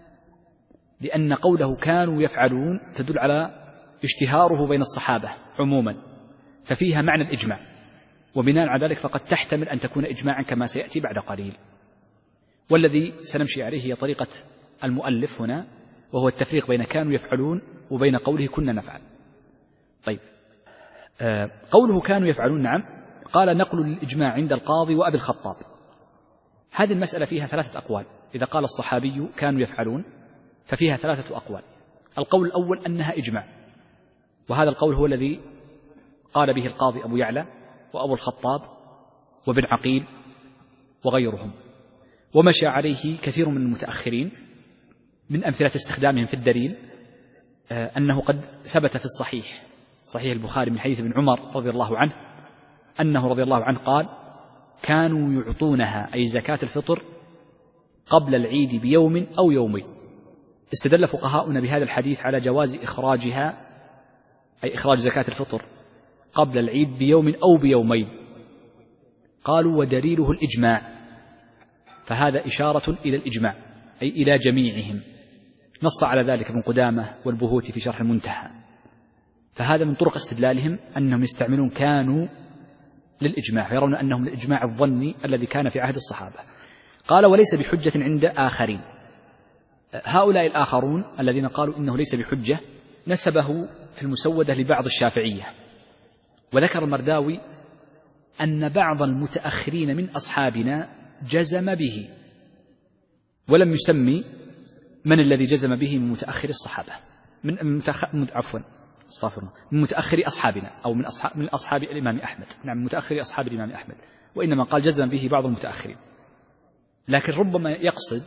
لأن قوله كانوا يفعلون تدل على اشتهاره بين الصحابة عموما، ففيها معنى الإجماع، وبناء على ذلك فقد تحتمل أن تكون إجماعا كما سيأتي بعد قليل. والذي سنمشي عليه هي طريقة المؤلف هنا، وهو التفريق بين كانوا يفعلون وبين قوله كنا نفعل. طيب، آه قوله كانوا يفعلون، نعم، قال نقل للإجماع عند القاضي وأبي الخطاب. هذه المسألة فيها ثلاثة أقوال. إذا قال الصحابي كانوا يفعلون ففيها ثلاثة أقوال. القول الأول أنها إجماع، وهذا القول هو الذي قال به القاضي أبو يعلى وأبو الخطاب وابن عقيل وغيرهم، ومشى عليه كثير من المتأخرين. من أمثلة استخدامهم في الدليل آه أنه قد ثبت في الصحيح صحيح البخاري من حديث ابن عمر رضي الله عنه أنه رضي الله عنه قال كانوا يعطونها أي زكاة الفطر قبل العيد بيوم أو يومين. استدل فقهاؤنا بهذا الحديث على جواز إخراجها أي إخراج زكاة الفطر قبل العيد بيوم أو بيومين. قالوا ودليله الإجماع، فهذا إشارة إلى الإجماع أي إلى جميعهم. نص على ذلك ابن قدامة والبهوتي في شرح المنتهى. فهذا من طرق استدلالهم أنهم يستعملون كانوا للإجماع، فيرون أنهم الإجماع الظني الذي كان في عهد الصحابة. قال وليس بحجة عند آخرين. هؤلاء الآخرون الذين قالوا إنه ليس بحجة نسبه في المسودة لبعض الشافعية، وذكر المرداوي أن بعض المتأخرين من أصحابنا جزم به، ولم يسمي من الذي جزم به من متأخر الصحابة من متأخ... عفوا استغفر الله من متأخر أصحابنا أو من أصحاب من أصحاب الإمام أحمد، نعم من متأخر أصحاب الإمام أحمد، وإنما قال جزم به بعض المتأخرين. لكن ربما يقصد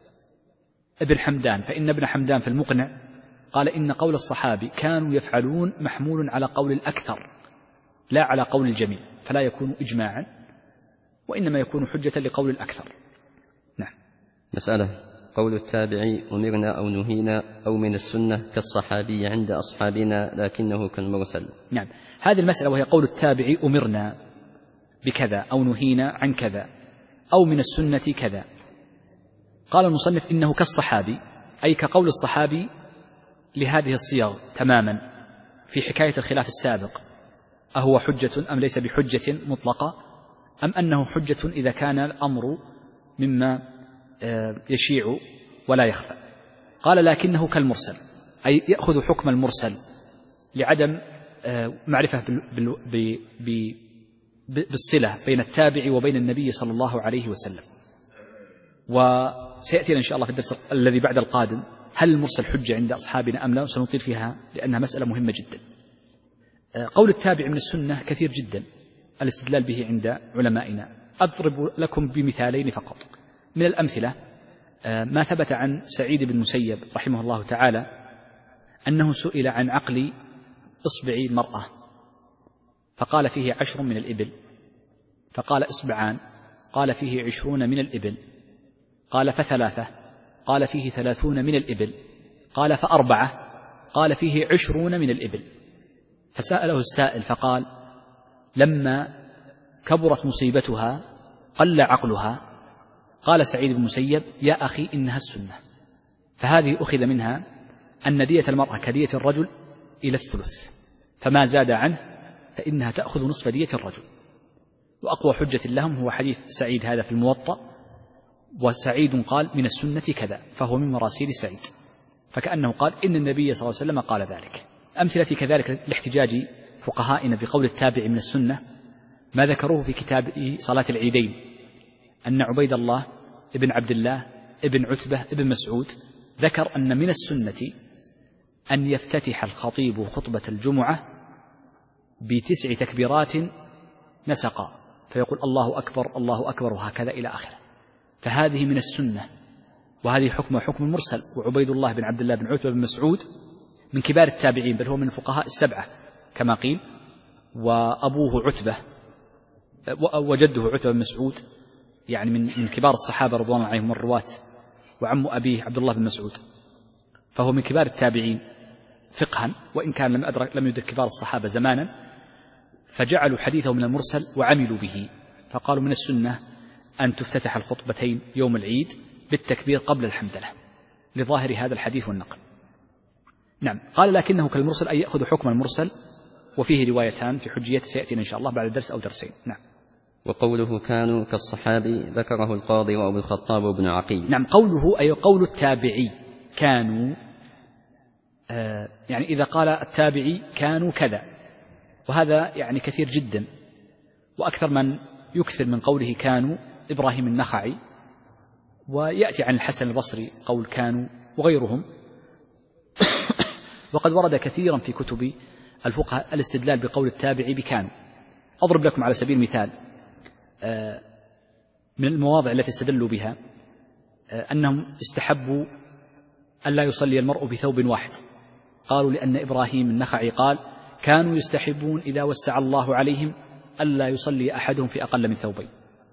ابن حمدان، فإن ابن حمدان في المقنع قال إن قول الصحابي كانوا يفعلون محمول على قول الأكثر لا على قول الجميع، فلا يكون إجماعا وإنما يكون حجة لقول الأكثر. نعم. مسألة قول التابعي أمرنا أو نهينا أو من السنة كالصحابي عند أصحابنا لكنه كالمرسل. نعم، هذه المسألة وهي قول التابعي أمرنا بكذا أو نهينا عن كذا أو من السنة كذا. قال المصنف إنه كالصحابي أي كقول الصحابي لهذه الصيغ تماما في حكاية الخلاف السابق، أهو حجة أم ليس بحجة مطلقة، أم أنه حجة إذا كان الأمر مما يشيع ولا يخفى. قال لكنه كالمرسل أي يأخذ حكم المرسل لعدم معرفة بالصلة بين التابع وبين النبي صلى الله عليه وسلم. وسيأتينا إن شاء الله في الدرس الذي بعد القادم هل المرسل حجة عند أصحابنا أم لا، سنطيل فيها لأنها مسألة مهمة جدا. قول التابع من السنة كثير جدا الاستدلال به عند علمائنا. أضرب لكم بمثالين فقط من الأمثلة. ما ثبت عن سعيد بن مسيب رحمه الله تعالى أنه سئل عن عقل إصبع المرأة فقال فيه عشر من الإبل. فقال إصبعان، قال فيه عشرون من الإبل. قال فثلاثة، قال فيه ثلاثون من الإبل. قال فأربعة، قال فيه عشرون من الإبل. فسأله السائل فقال: لما كبرت مصيبتها قل عقلها. قال سعيد بن المسيب: يا أخي إنها السنة. فهذه أخذ منها أن دية المرأة كدية الرجل إلى الثلث، فما زاد عنه فإنها تأخذ نصف دية الرجل. وأقوى حجة لهم هو حديث سعيد هذا في الموطأ، وسعيد قال من السنة كذا، فهو من مراسيل سعيد، فكأنه قال إن النبي صلى الله عليه وسلم قال ذلك. أمثلة كذلك لاحتجاج فقهائنا بقول التابع من السنة ما ذكروه في كتاب صلاة العيدين، أن عبيد الله ابن عبد الله ابن عتبة ابن مسعود ذكر أن من السنة أن يفتتح الخطيب خطبة الجمعة بتسع تكبيرات نسقا، فيقول الله أكبر الله أكبر وهكذا إلى آخره. فهذه من السنة، وهذه حكم حكم المرسل. وعبيد الله بن عبد الله بن عتبة بن مسعود من كبار التابعين، بل هو من الفقهاء السبعة كما قيل، وأبوه عتبة وجده عتبة بن مسعود يعني من من كبار الصحابة رضوان الله عليهم الرواة، وعم أبيه عبد الله بن مسعود، فهو من كبار التابعين فقها، وإن كان لم أدرك لم يدرك كبار الصحابة زمانا، فجعلوا حديثه من المرسل وعملوا به، فقالوا من السنة أن تفتتح الخطبتين يوم العيد بالتكبير قبل الحمدلة لظاهر هذا الحديث والنقل. نعم. قال لكنه كالمرسل أي يأخذ حكم المرسل، وفيه روايتان في حجية سيأتينا إن شاء الله بعد درس أو درسين. نعم. وقوله كانوا كالصحابي ذكره القاضي وأبو الخطاب وابن عقيل. نعم. قوله أي قول التابعي كانوا، آه يعني إذا قال التابعي كانوا كذا، وهذا يعني كثير جدا، وأكثر من يكثر من قوله كانوا إبراهيم النخعي، ويأتي عن الحسن البصري قول كانوا وغيرهم. وقد ورد كثيرا في كتب الفقهاء الاستدلال بقول التابعي بكانوا. أضرب لكم على سبيل المثال من المواضع التي استدلوا بها أنهم استحبوا ألا يصلي المرء بثوب واحد. قالوا لأن إبراهيم النخعي قال كانوا يستحبون إذا وسع الله عليهم ألا يصلي أحدهم في أقل من ثوبين.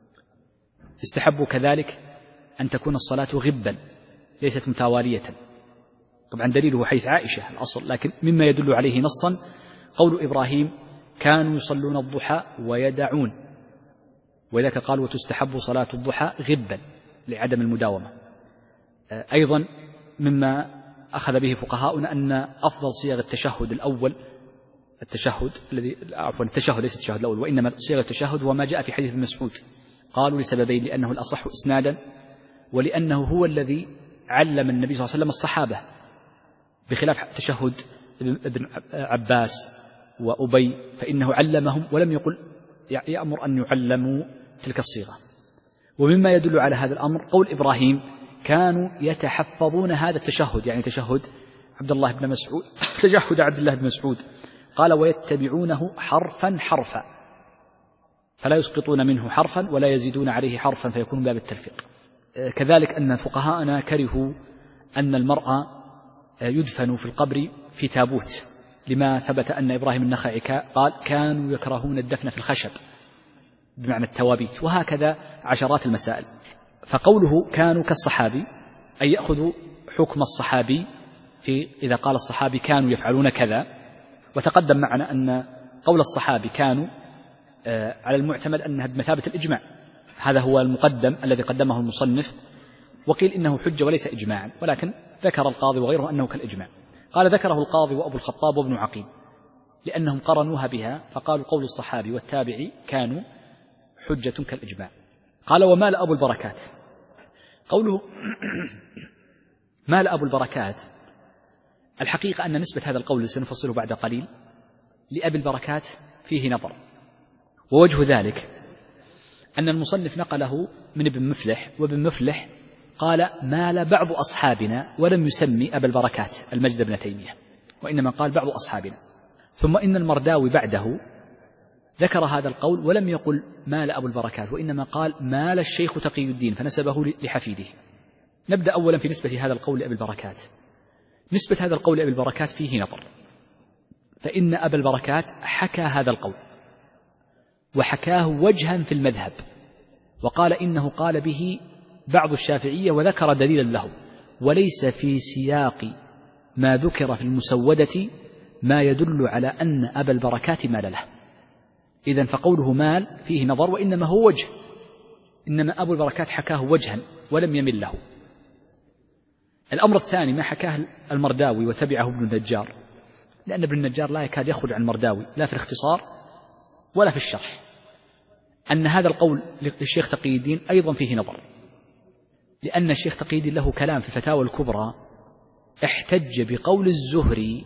استحبوا كذلك أن تكون الصلاة غبا ليست متوالية، طبعا دليله حيث عائشة الأصل، لكن مما يدل عليه نصا قول إبراهيم كانوا يصلون الضحى ويدعون، وذلك قال وتستحب صلاة الضحى غبا لعدم المداومة. أيضا مما أخذ به فقهاؤنا أن أفضل صيغ التشهد الأول التشهد الذي عفوا التشهد ليس التشهد الأول وإنما صيغ التشهد هو ما جاء في حديث ابن مسعود. قالوا لسببين: لأنه الأصح إسنادا، ولأنه هو الذي علم النبي صلى الله عليه وسلم الصحابة، بخلاف تشهد ابن عباس وأبي فإنه علمهم ولم يقل يأمر أن يعلموا تلك الصيغة. ومما يدل على هذا الأمر قول إبراهيم كانوا يتحفظون هذا التشهد، يعني تشهد عبد الله بن مسعود تشهد عبد الله بن مسعود، قال ويتبعونه حرفا حرفا، فلا يسقطون منه حرفا ولا يزيدون عليه حرفا فيكون باب التلفيق. كذلك أن فقهاءنا كرهوا أن المرأة يدفن في القبر في تابوت، لما ثبت أن إبراهيم النخعي قال كانوا يكرهون الدفن في الخشب بمعنى التوابيت، وهكذا عشرات المسائل. فقوله كانوا كالصحابي أي يأخذ حكم الصحابي في إذا قال الصحابي كانوا يفعلون كذا. وتقدم معنا أن قول الصحابي كانوا على المعتمد أنها بمثابة الإجماع، هذا هو المقدم الذي قدمه المصنف، وقيل إنه حجة وليس إجماعا، ولكن ذكر القاضي وغيره أنه كالإجماع. قال ذكره القاضي وأبو الخطاب وابن عقيل لأنهم قرنوها بها، فقالوا قول الصحابي والتابعي كانوا حجة كالإجماع. قال ومال أبو البركات، قوله مال أبو البركات الحقيقة أن نسبة هذا القول سنفصله بعد قليل لأبي البركات فيه نظر، ووجه ذلك أن المصنف نقله من ابن مفلح، وابن مفلح قال مال بعض أصحابنا ولم يسمي أبا البركات المجد بن تيمية، وإنما قال بعض أصحابنا. ثم إن المرداوي بعده ذكر هذا القول ولم يقل مال أبو البركات، وإنما قال مال الشيخ تقي الدين فنسبه لحفيده. نبدأ أولا في نسبة هذا القول لأبي البركات. نسبة هذا القول لأبي البركات فيه نظر، فإن أبا البركات حكى هذا القول وحكاه وجها في المذهب، وقال إنه قال به بعض الشافعية وذكر دليلا له، وليس في سياق ما ذكر في المسودة ما يدل على أن أبا البركات مال له. إذن فقوله مال فيه نظر، وإنما هو وجه، إنما أبو البركات حكاه وجها ولم يمل له. الأمر الثاني ما حكاه المرداوي وتبعه ابن النجار، لأن ابن النجار لا يكاد يخرج عن المرداوي لا في الاختصار ولا في الشرح، أن هذا القول للشيخ تقي الدين أيضا فيه نظر، لأن الشيخ تقي الدين له كلام في الفتاوى الكبرى احتج بقول الزهري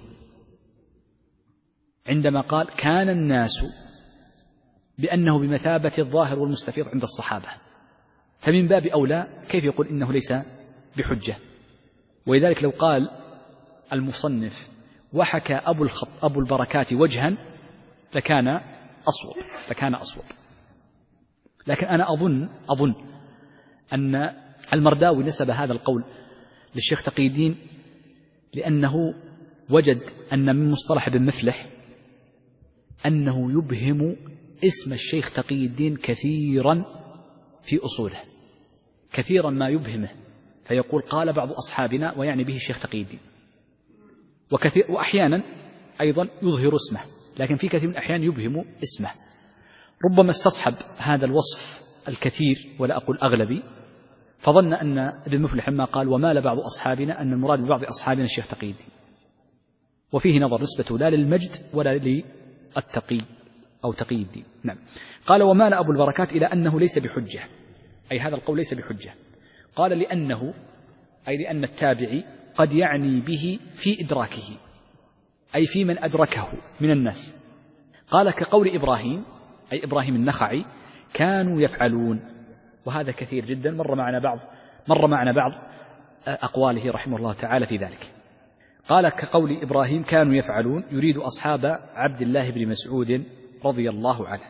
عندما قال كان الناس بأنه بمثابة الظاهر والمستفيض عند الصحابة، فمن باب أولى كيف يقول إنه ليس بحجة. ولذلك لو قال المصنف وحكى أبو, الخط أبو البركات وجها لكان أصوب لكان أصوب لكن أنا أظن أظن أن المرداوي نسب هذا القول للشيخ تقي الدين لأنه وجد أن من مصطلح ابن مفلح أنه يبهم اسم الشيخ تقي الدين كثيرا في أصوله، كثيرا ما يبهمه، فيقول قال بعض أصحابنا ويعني به الشيخ تقي الدين، وكثير وأحيانا أيضا يظهر اسمه، لكن في كثير من الأحيان يبهم اسمه. ربما استصحب هذا الوصف الكثير ولا أقول أغلبي، فظن أن ابن مفلح لما قال ومال بعض أصحابنا أن المراد ببعض أصحابنا الشيخ تقي الدين، وفيه نظر نسبته لا للمجد ولا للتقي أو تقي الدين. نعم. قال ومال أبو البركات إلى أنه ليس بحجة، أي هذا القول ليس بحجة. قال لأنه أي لأن التابعي قد يعني به في إدراكه، أي في من أدركه من الناس. قال كقول إبراهيم أي إبراهيم النخعي كانوا يفعلون، وهذا كثير جدا، مر معنا بعض مر معنا بعض أقواله رحمه الله تعالى في ذلك. قال كقول إبراهيم كانوا يفعلون يريد أصحاب عبد الله بن مسعود رضي الله عنه.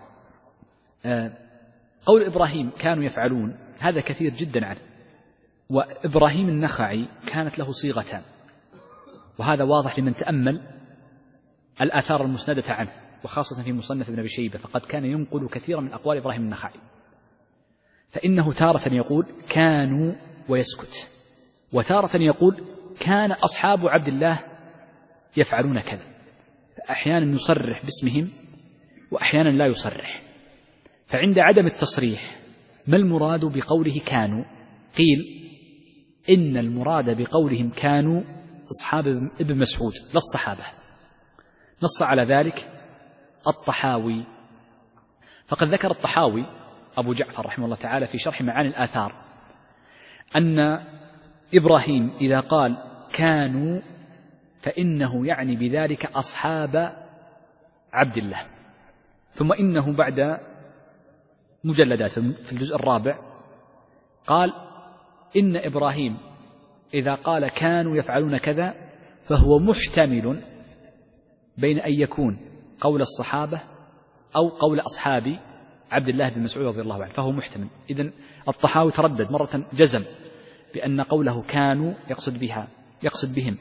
قول إبراهيم كانوا يفعلون هذا كثير جدا عنه، وإبراهيم النخعي كانت له صيغتان، وهذا واضح لمن تأمل الآثار المسندة عنه، وخاصة في مصنف ابن أبي شيبة، فقد كان ينقل كثيرا من أقوال إبراهيم النخعي، فإنه تارة يقول كانوا ويسكت، وتارة يقول كان أصحاب عبد الله يفعلون كذا، فأحيانا يصرح باسمهم وأحيانا لا يصرح. فعند عدم التصريح ما المراد بقوله كانوا؟ قيل إن المراد بقولهم كانوا أصحاب ابن مسعود لا الصحابة. نص على ذلك الطحاوي، فقد ذكر الطحاوي أبو جعفر رحمه الله تعالى في شرح معاني الآثار أن إبراهيم إذا قال كانوا فإنه يعني بذلك أصحاب عبد الله. ثم إنه بعد مجلدات في الجزء الرابع قال إن إبراهيم إذا قال كانوا يفعلون كذا فهو محتمل بين أن يكون قول الصحابة أو قول أصحاب عبد الله بن مسعود رضي الله عنه، فهو محتمل. إذن الطحاوي تردد، مرة جزم بأن قوله كانوا يقصد بها يقصد بهم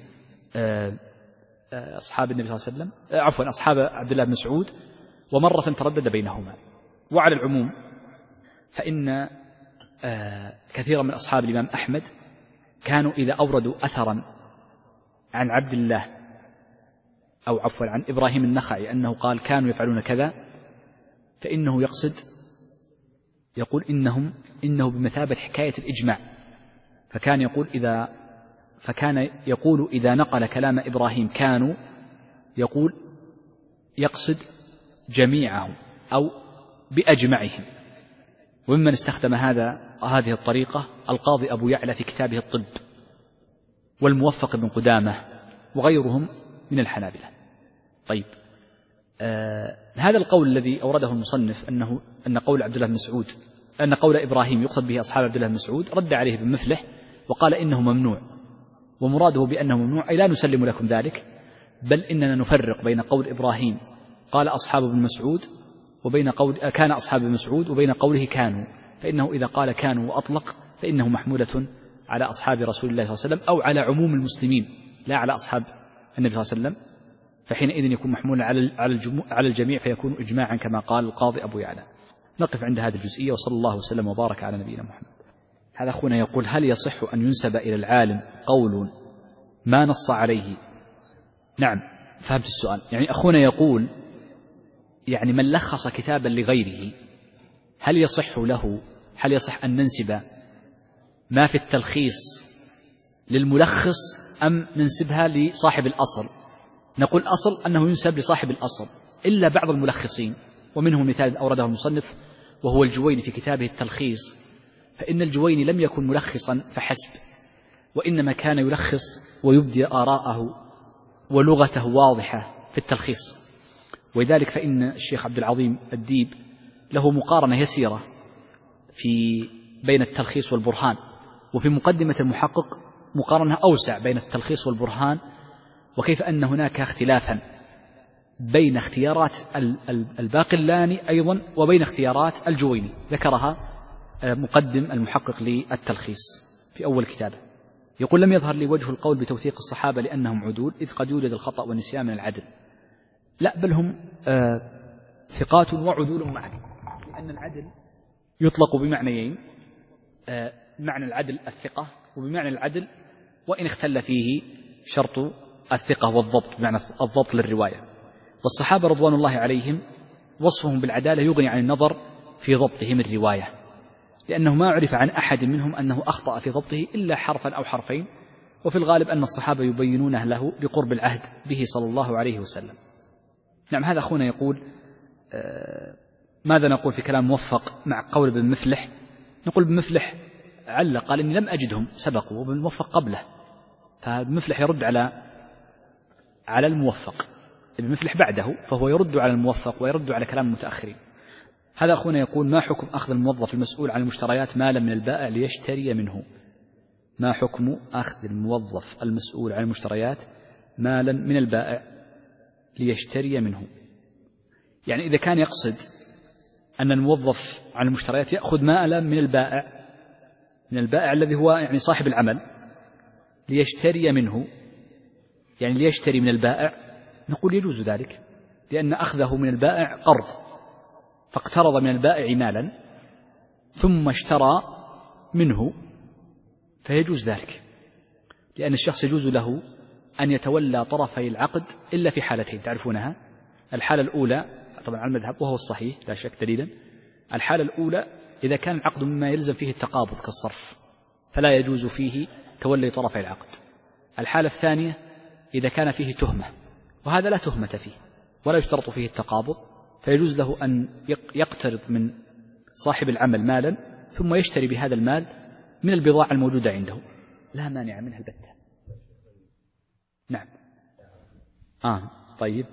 أصحاب النبي صلى الله عليه وسلم، عفوا أصحاب عبد الله بن مسعود، ومرة تردد بينهما. وعلى العموم فإن كثيرا من أصحاب الإمام أحمد كانوا إذا أوردوا أثرا عن عبد الله أو عفوا عن إبراهيم النخعي أنه قال كانوا يفعلون كذا، فإنه يقصد يقول إنهم إنه بمثابة حكاية الإجماع، فكان يقول إذا فكان يقول إذا نقل كلام إبراهيم كانوا يقول يقصد جميعهم أو بأجمعهم. وممن استخدم هذا هذه الطريقة القاضي أبو يعلى في كتابه الطب، والموفق بن قدامة وغيرهم من الحنابلة. طيب آه هذا القول الذي أورده المصنف أنه أن قول عبد الله بن مسعود أن قول إبراهيم يقصد به أصحاب عبد الله بن مسعود رد عليه ابن مفلح وقال إنه ممنوع، ومراده بأنه ممنوع أي لا نسلم لكم ذلك، بل إننا نفرق بين قول إبراهيم قال أصحاب ابن مسعود وبين قول كان أصحاب ابن مسعود وبين قوله كانوا، فإنه إذا قال كانوا وأطلق فإنه محمولة على أصحاب رسول الله صلى الله عليه وسلم أو على عموم المسلمين لا على أصحاب النبي صلى الله عليه وسلم، فحينئذ يكون محمولا على الجميع فيكون إجماعا كما قال القاضي أبو يعلى. نقف عند هذه الجزئية، وصلى الله وسلم وبارك على نبينا محمد. هذا أخونا يقول: هل يصح أن ينسب إلى العالم قول ما نص عليه؟ نعم، فهمت السؤال. يعني أخونا يقول يعني من لخص كتابا لغيره هل يصح له هل يصح أن ننسب ما في التلخيص للملخص أم ننسبها لصاحب الأصل؟ نقول الأصل أنه ينسب لصاحب الأصل، إلا بعض الملخصين، ومنهم مثال أورده المصنف وهو الجويني في كتابه التلخيص، فإن الجويني لم يكن ملخصا فحسب، وإنما كان يلخص ويبدي آراءه ولغته واضحة في التلخيص. ولذلك فإن الشيخ عبد العظيم الديب له مقارنة يسيرة في بين التلخيص والبرهان، وفي مقدمة المحقق مقارنة أوسع بين التلخيص والبرهان، وكيف أن هناك اختلافا بين اختيارات الباقلاني أيضا وبين اختيارات الجويني، ذكرها مقدم المحقق للتلخيص في أول كتابه. يقول: لم يظهر لي وجه القول بتوثيق الصحابة لأنهم عدول، إذ قد يوجد الخطأ والنسيان من العدل. لا، بل هم آه ثقات وعدول معا، لأن العدل يطلق بمعنيين: آه معنى العدل الثقة، وبمعنى العدل وإن اختل فيه شرط الثقة والضبط، بمعنى الضبط للرواية. والصحابة رضوان الله عليهم وصفهم بالعدالة يغني عن النظر في ضبطهم الرواية، لأنه ما عرف عن أحد منهم أنه أخطأ في ضبطه إلا حرفا أو حرفين، وفي الغالب أن الصحابة يبينونه له بقرب العهد به صلى الله عليه وسلم. نعم، هذا أخونا يقول: آه ماذا نقول في كلام موفق مع قول ابن مفلح؟ نقول ابن مفلح علق قال إني لم أجدهم سبقوا، وابن موفق قبله، فابن مفلح يرد على على الموفق، ابن مفلح بعده فهو يرد على الموفق ويرد على كلام المتأخرين. هذا أخونا يقول: ما حكم أخذ الموظف المسؤول عن المشتريات مالا من البائع ليشتري منه؟ ما حكم أخذ الموظف المسؤول عن المشتريات مالا من البائع ليشتري منه؟ يعني إذا كان يقصد أن الموظف عن المشتريات يأخذ مالا من البائع من البائع الذي هو يعني صاحب العمل ليشتري منه، يعني ليشتري من البائع، نقول يجوز ذلك، لأن أخذه من البائع قرض، فاقترض من البائع مالا ثم اشترى منه، فيجوز ذلك، لأن الشخص يجوز له أن يتولى طرفي العقد إلا في حالتين تعرفونها. الحالة الأولى طبعا على المذهب وهو الصحيح لا شك دليلا، الحالة الأولى إذا كان العقد مما يلزم فيه التقابض كالصرف فلا يجوز فيه تولي طرفي العقد. الحالة الثانية إذا كان فيه تهمة، وهذا لا تهمة فيه ولا يشترط فيه التقابض، فيجوز له أن يقترض من صاحب العمل مالا ثم يشتري بهذا المال من البضاعة الموجودة عنده، لا مانع منها البتة. نعم. آه طيب.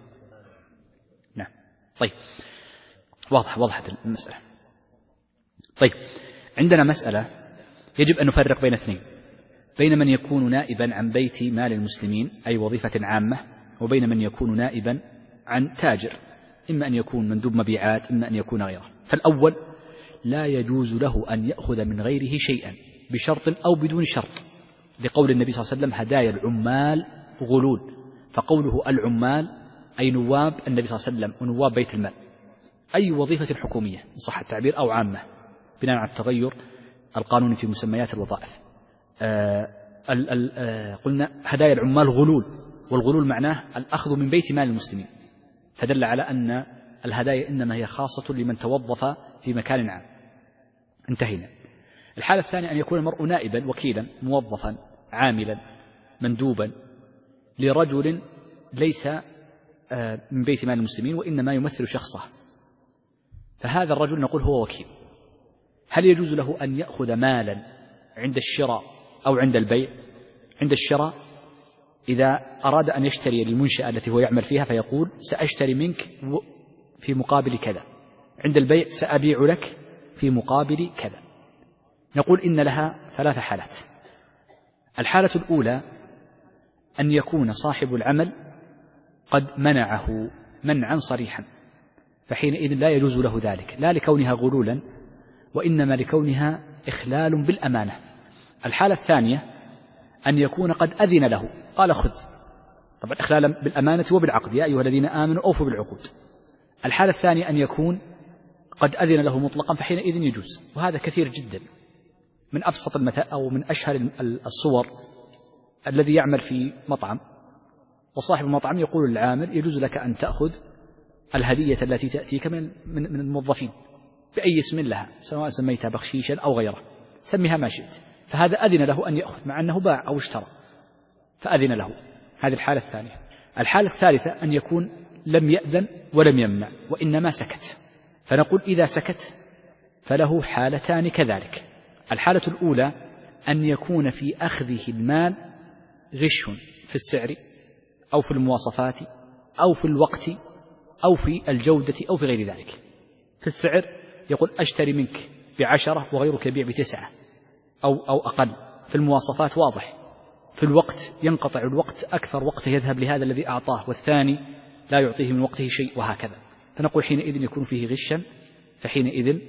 نعم طيب، واضح وضحت المسألة. طيب، عندنا مسألة يجب أن نفرق بين اثنين: بين من يكون نائبا عن بيت مال المسلمين أي وظيفة عامة، وبين من يكون نائبا عن تاجر، إما أن يكون مندوب مبيعات إما أن يكون غيره. فالأول لا يجوز له أن يأخذ من غيره شيئا بشرط أو بدون شرط، لقول النبي صلى الله عليه وسلم: هدايا العمال غلول، فقوله العمال أي نواب النبي صلى الله عليه وسلم ونواب بيت المال، أي وظيفة حكومية إن صح التعبير أو عامة بناء على التغير القانوني في مسميات الوظائف. آه ال ال آه قلنا هدايا العمال غلول، والغلول معناه الأخذ من بيت مال المسلمين، فدل على أن الهدايا إنما هي خاصة لمن توظف في مكان عام. انتهينا. الحالة الثانية أن يكون المرء نائبا وكيلا موظفا عاملا مندوبا لرجل ليس من بيت مال المسلمين وإنما يمثل شخصه، فهذا الرجل نقول هو وكيل. هل يجوز له أن يأخذ مالا عند الشراء أو عند البيع؟ عند الشراء إذا أراد أن يشتري للمنشأة التي هو يعمل فيها فيقول: سأشتري منك في مقابل كذا. عند البيع: سأبيع لك في مقابل كذا. نقول إن لها ثلاث حالات. الحالة الأولى أن يكون صاحب العمل قد منعه منعا صريحا، فحينئذ لا يجوز له ذلك، لا لكونها غلولا وإنما لكونها إخلال بالأمانة. الحالة الثانية أن يكون قد أذن له، قال: خذ، طبعا إخلالا بالأمانة وبالعقد، يا أيها الذين آمنوا أوفوا بالعقود. الحالة الثانية أن يكون قد أذن له مطلقا، فحينئذ يجوز، وهذا كثير جدا. من أبسط المثال أو من أشهر الصور الذي يعمل في مطعم وصاحب المطعم يقول للعامل يجوز لك أن تأخذ الهدية التي تأتيك من من الموظفين بأي اسم لها، سواء سميتها بخشيشا أو غيره، سميها ما شئت. فهذا أذن له أن يأخذ مع أنه باع أو اشترى، فأذن له. هذه الحالة الثانية. الحالة الثالثة أن يكون لم يأذن ولم يمنع وإنما سكت، فنقول إذا سكت فله حالتان كذلك. الحالة الأولى أن يكون في أخذه المال غش في السعر أو في المواصفات أو في الوقت أو في الجودة أو في غير ذلك. في السعر يقول أشتري منك بعشرة وغيرك يبيع بتسعة أو, أو أقل. في المواصفات واضح. في الوقت ينقطع الوقت، أكثر وقته يذهب لهذا الذي أعطاه والثاني لا يعطيه من وقته شيء، وهكذا. فنقول حينئذ يكون فيه غشا، فحينئذ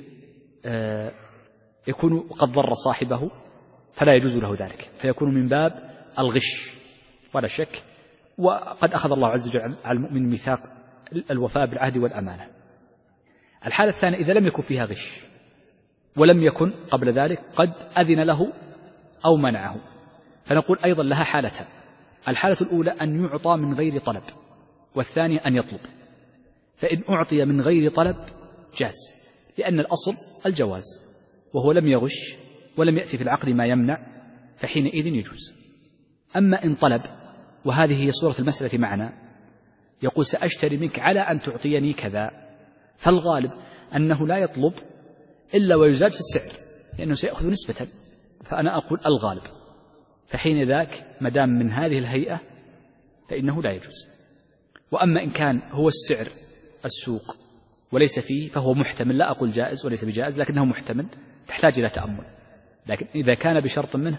آه يكون قد ضر صاحبه فلا يجوز له ذلك، فيكون من باب الغش ولا شك. وقد أخذ الله عز وجل على المؤمن ميثاق الوفاء بالعهد والأمانة. الحالة الثانية إذا لم يكن فيها غش ولم يكن قبل ذلك قد أذن له أو منعه، فنقول أيضا لها حالتان. الحالة الأولى أن يعطى من غير طلب، والثانية أن يطلب. فإن أعطي من غير طلب جاز، لأن الأصل الجواز، وهو لم يغش ولم يأتي في العقد ما يمنع، فحينئذ يجوز. أما إن طلب، وهذه هي صورة المسألة معنا، يقول سأشتري منك على أن تعطيني كذا، فالغالب أنه لا يطلب إلا ويزاد في السعر، لأنه سيأخذ نسبة، فأنا أقول الغالب، فحين ذاك مدام من هذه الهيئة فإنه لا يجوز. وأما إن كان هو السعر السوق وليس فيه فهو محتمل، لا أقول جائز وليس بجائز، لكنه محتمل تحتاج إلى تأمل. لكن إذا كان بشرط منه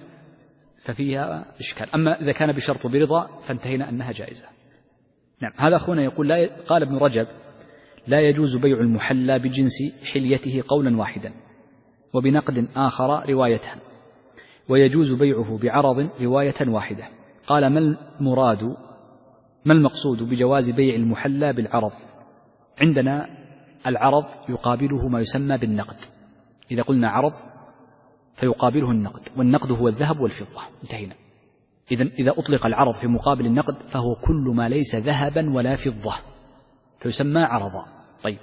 ففيها إشكال. أما إذا كان بشرط برضا فانتهينا أنها جائزة. نعم. هذا أخونا يقول لا ي... قال ابن رجب لا يجوز بيع المحلى بجنس حليته قولا واحدا وبنقد آخر رواية، ويجوز بيعه بعرض رواية واحدة. قال ما المراد ما المقصود بجواز بيع المحلى بالعرض؟ عندنا العرض يقابله ما يسمى بالنقد. إذا قلنا عرض فيقابله النقد، والنقد هو الذهب والفضة، انتهينا. إذن إذا أطلق العرض في مقابل النقد فهو كل ما ليس ذهبا ولا فضة فيسمى عرضا. طيب،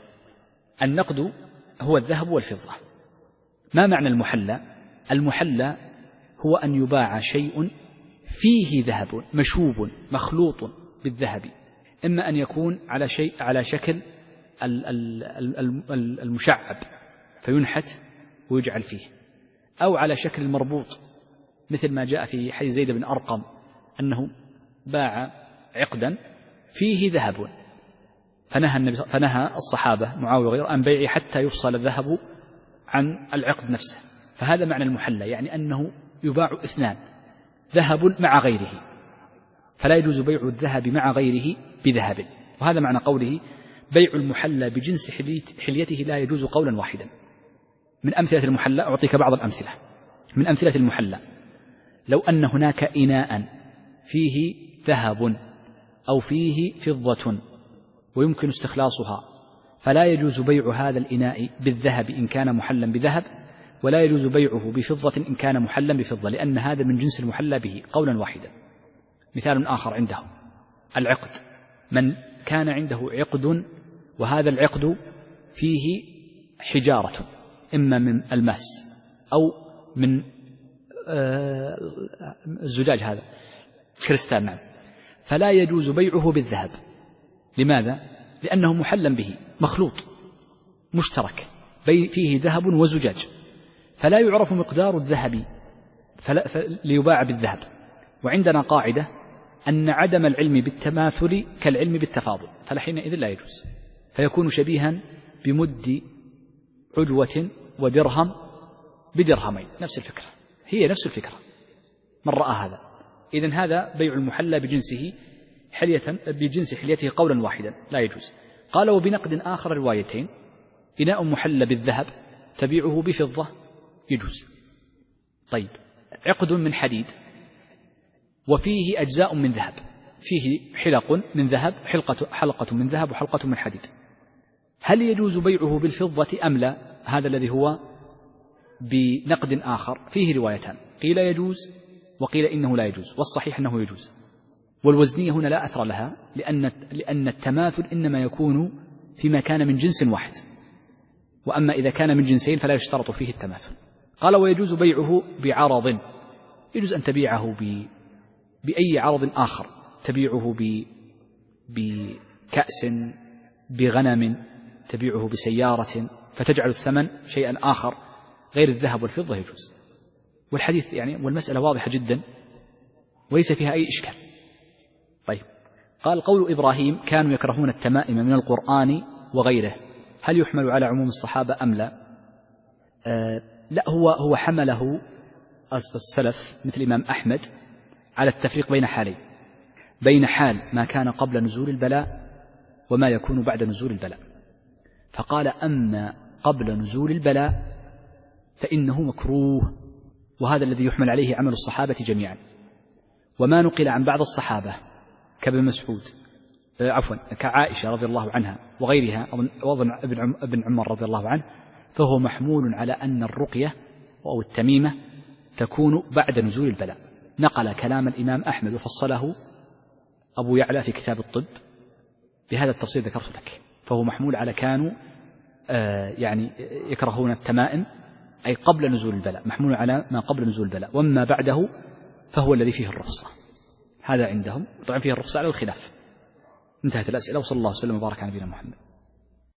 النقد هو الذهب والفضة. ما معنى المحلى؟ المحلى هو أن يباع شيء فيه ذهب مشوب مخلوط بالذهب، إما أن يكون على شيء على شكل المشعب فينحت ويجعل فيه، أو على شكل مربوط، مثل ما جاء في حديث زيد بن أرقم أنه باع عقدا فيه ذهب، فنهى, فنهى الصحابة معاوية وغيره عن بيعه حتى يفصل الذهب عن العقد نفسه. فهذا معنى المحلى، يعني أنه يباع اثنان، ذهب مع غيره، فلا يجوز بيع الذهب مع غيره بذهب. وهذا معنى قوله بيع المحلى بجنس حليته لا يجوز قولا واحدا. من أمثلة المحلى أعطيك بعض الأمثلة. من أمثلة المحلى لو أن هناك إناء فيه ذهب أو فيه فضة ويمكن استخلاصها، فلا يجوز بيع هذا الإناء بالذهب إن كان محلا بذهب، ولا يجوز بيعه بفضة إن كان محلا بفضة، لأن هذا من جنس المحلى به قولا واحدا. مثال آخر عنده العقد، من كان عنده عقد وهذا العقد فيه حجارة إما من الماس أو من الزجاج، هذا كريستال، نعم، فلا يجوز بيعه بالذهب. لماذا؟ لأنه محلا به مخلوط مشترك فيه ذهب وزجاج، فلا يعرف مقدار الذهب ليباع بالذهب. وعندنا قاعدة أن عدم العلم بالتماثل كالعلم بالتفاضل، فلحينئذ لا يجوز، فيكون شبيها بمد عجوة ودرهم بدرهمين، نفس الفكرة، هي نفس الفكرة، من رأى هذا. إذن هذا بيع المحلى بجنسه حلية بجنس حليته قولا واحدا لا يجوز. قال وبنقد آخر روايتين، إناء محلى بالذهب تبيعه بفضة يجوز. طيب، عقد من حديد وفيه أجزاء من ذهب، فيه حلق من ذهب، حلقة حلقة من ذهب وحلقة من حديد، هل يجوز بيعه بالفضة أم لا؟ هذا الذي هو بنقد آخر فيه روايتان، قيل يجوز وقيل إنه لا يجوز، والصحيح أنه يجوز. والوزنية هنا لا أثر لها، لأن لأن التماثل إنما يكون فيما كان من جنس واحد، وأما إذا كان من جنسين فلا يشترط فيه التماثل. قال ويجوز بيعه بعرض، يجوز أن تبيعه ب... بأي عرض آخر، تبيعه ب... بكأس، بغنم، تبيعه بسيارة، فتجعل الثمن شيئا آخر غير الذهب والفضة، يجوز. والحديث يعني والمسألة واضحة جدا وليس فيها أي إشكال. طيب، قال قول إبراهيم كانوا يكرهون التمائم من القرآن وغيره، هل يحمل على عموم الصحابة أم لا؟ آه لا، هو هو حمله السلف مثل الإمام أحمد على التفريق بين حالين، بين حال ما كان قبل نزول البلاء وما يكون بعد نزول البلاء، فقال أما قبل نزول البلاء فإنه مكروه، وهذا الذي يحمل عليه عمل الصحابة جميعا. وما نقل عن بعض الصحابة كابن مسعود عفوا كعائشة رضي الله عنها وغيرها وأظن ابن عمر رضي الله عنه، فهو محمول على أن الرقية أو التميمة تكون بعد نزول البلاء. نقل كلام الإمام أحمد وفصله أبو يعلى في كتاب الطب بهذا التفصيل ذكرت لك، فهو محمول على كانوا آه يعني يكرهون التمائم أي قبل نزول البلاء، محمول على ما قبل نزول البلاء، وما بعده فهو الذي فيه الرخصة، هذا عندهم طبعا فيه الرخصة على الخلاف. انتهت الأسئلة، وصلى الله وسلم وبارك على نبينا محمد.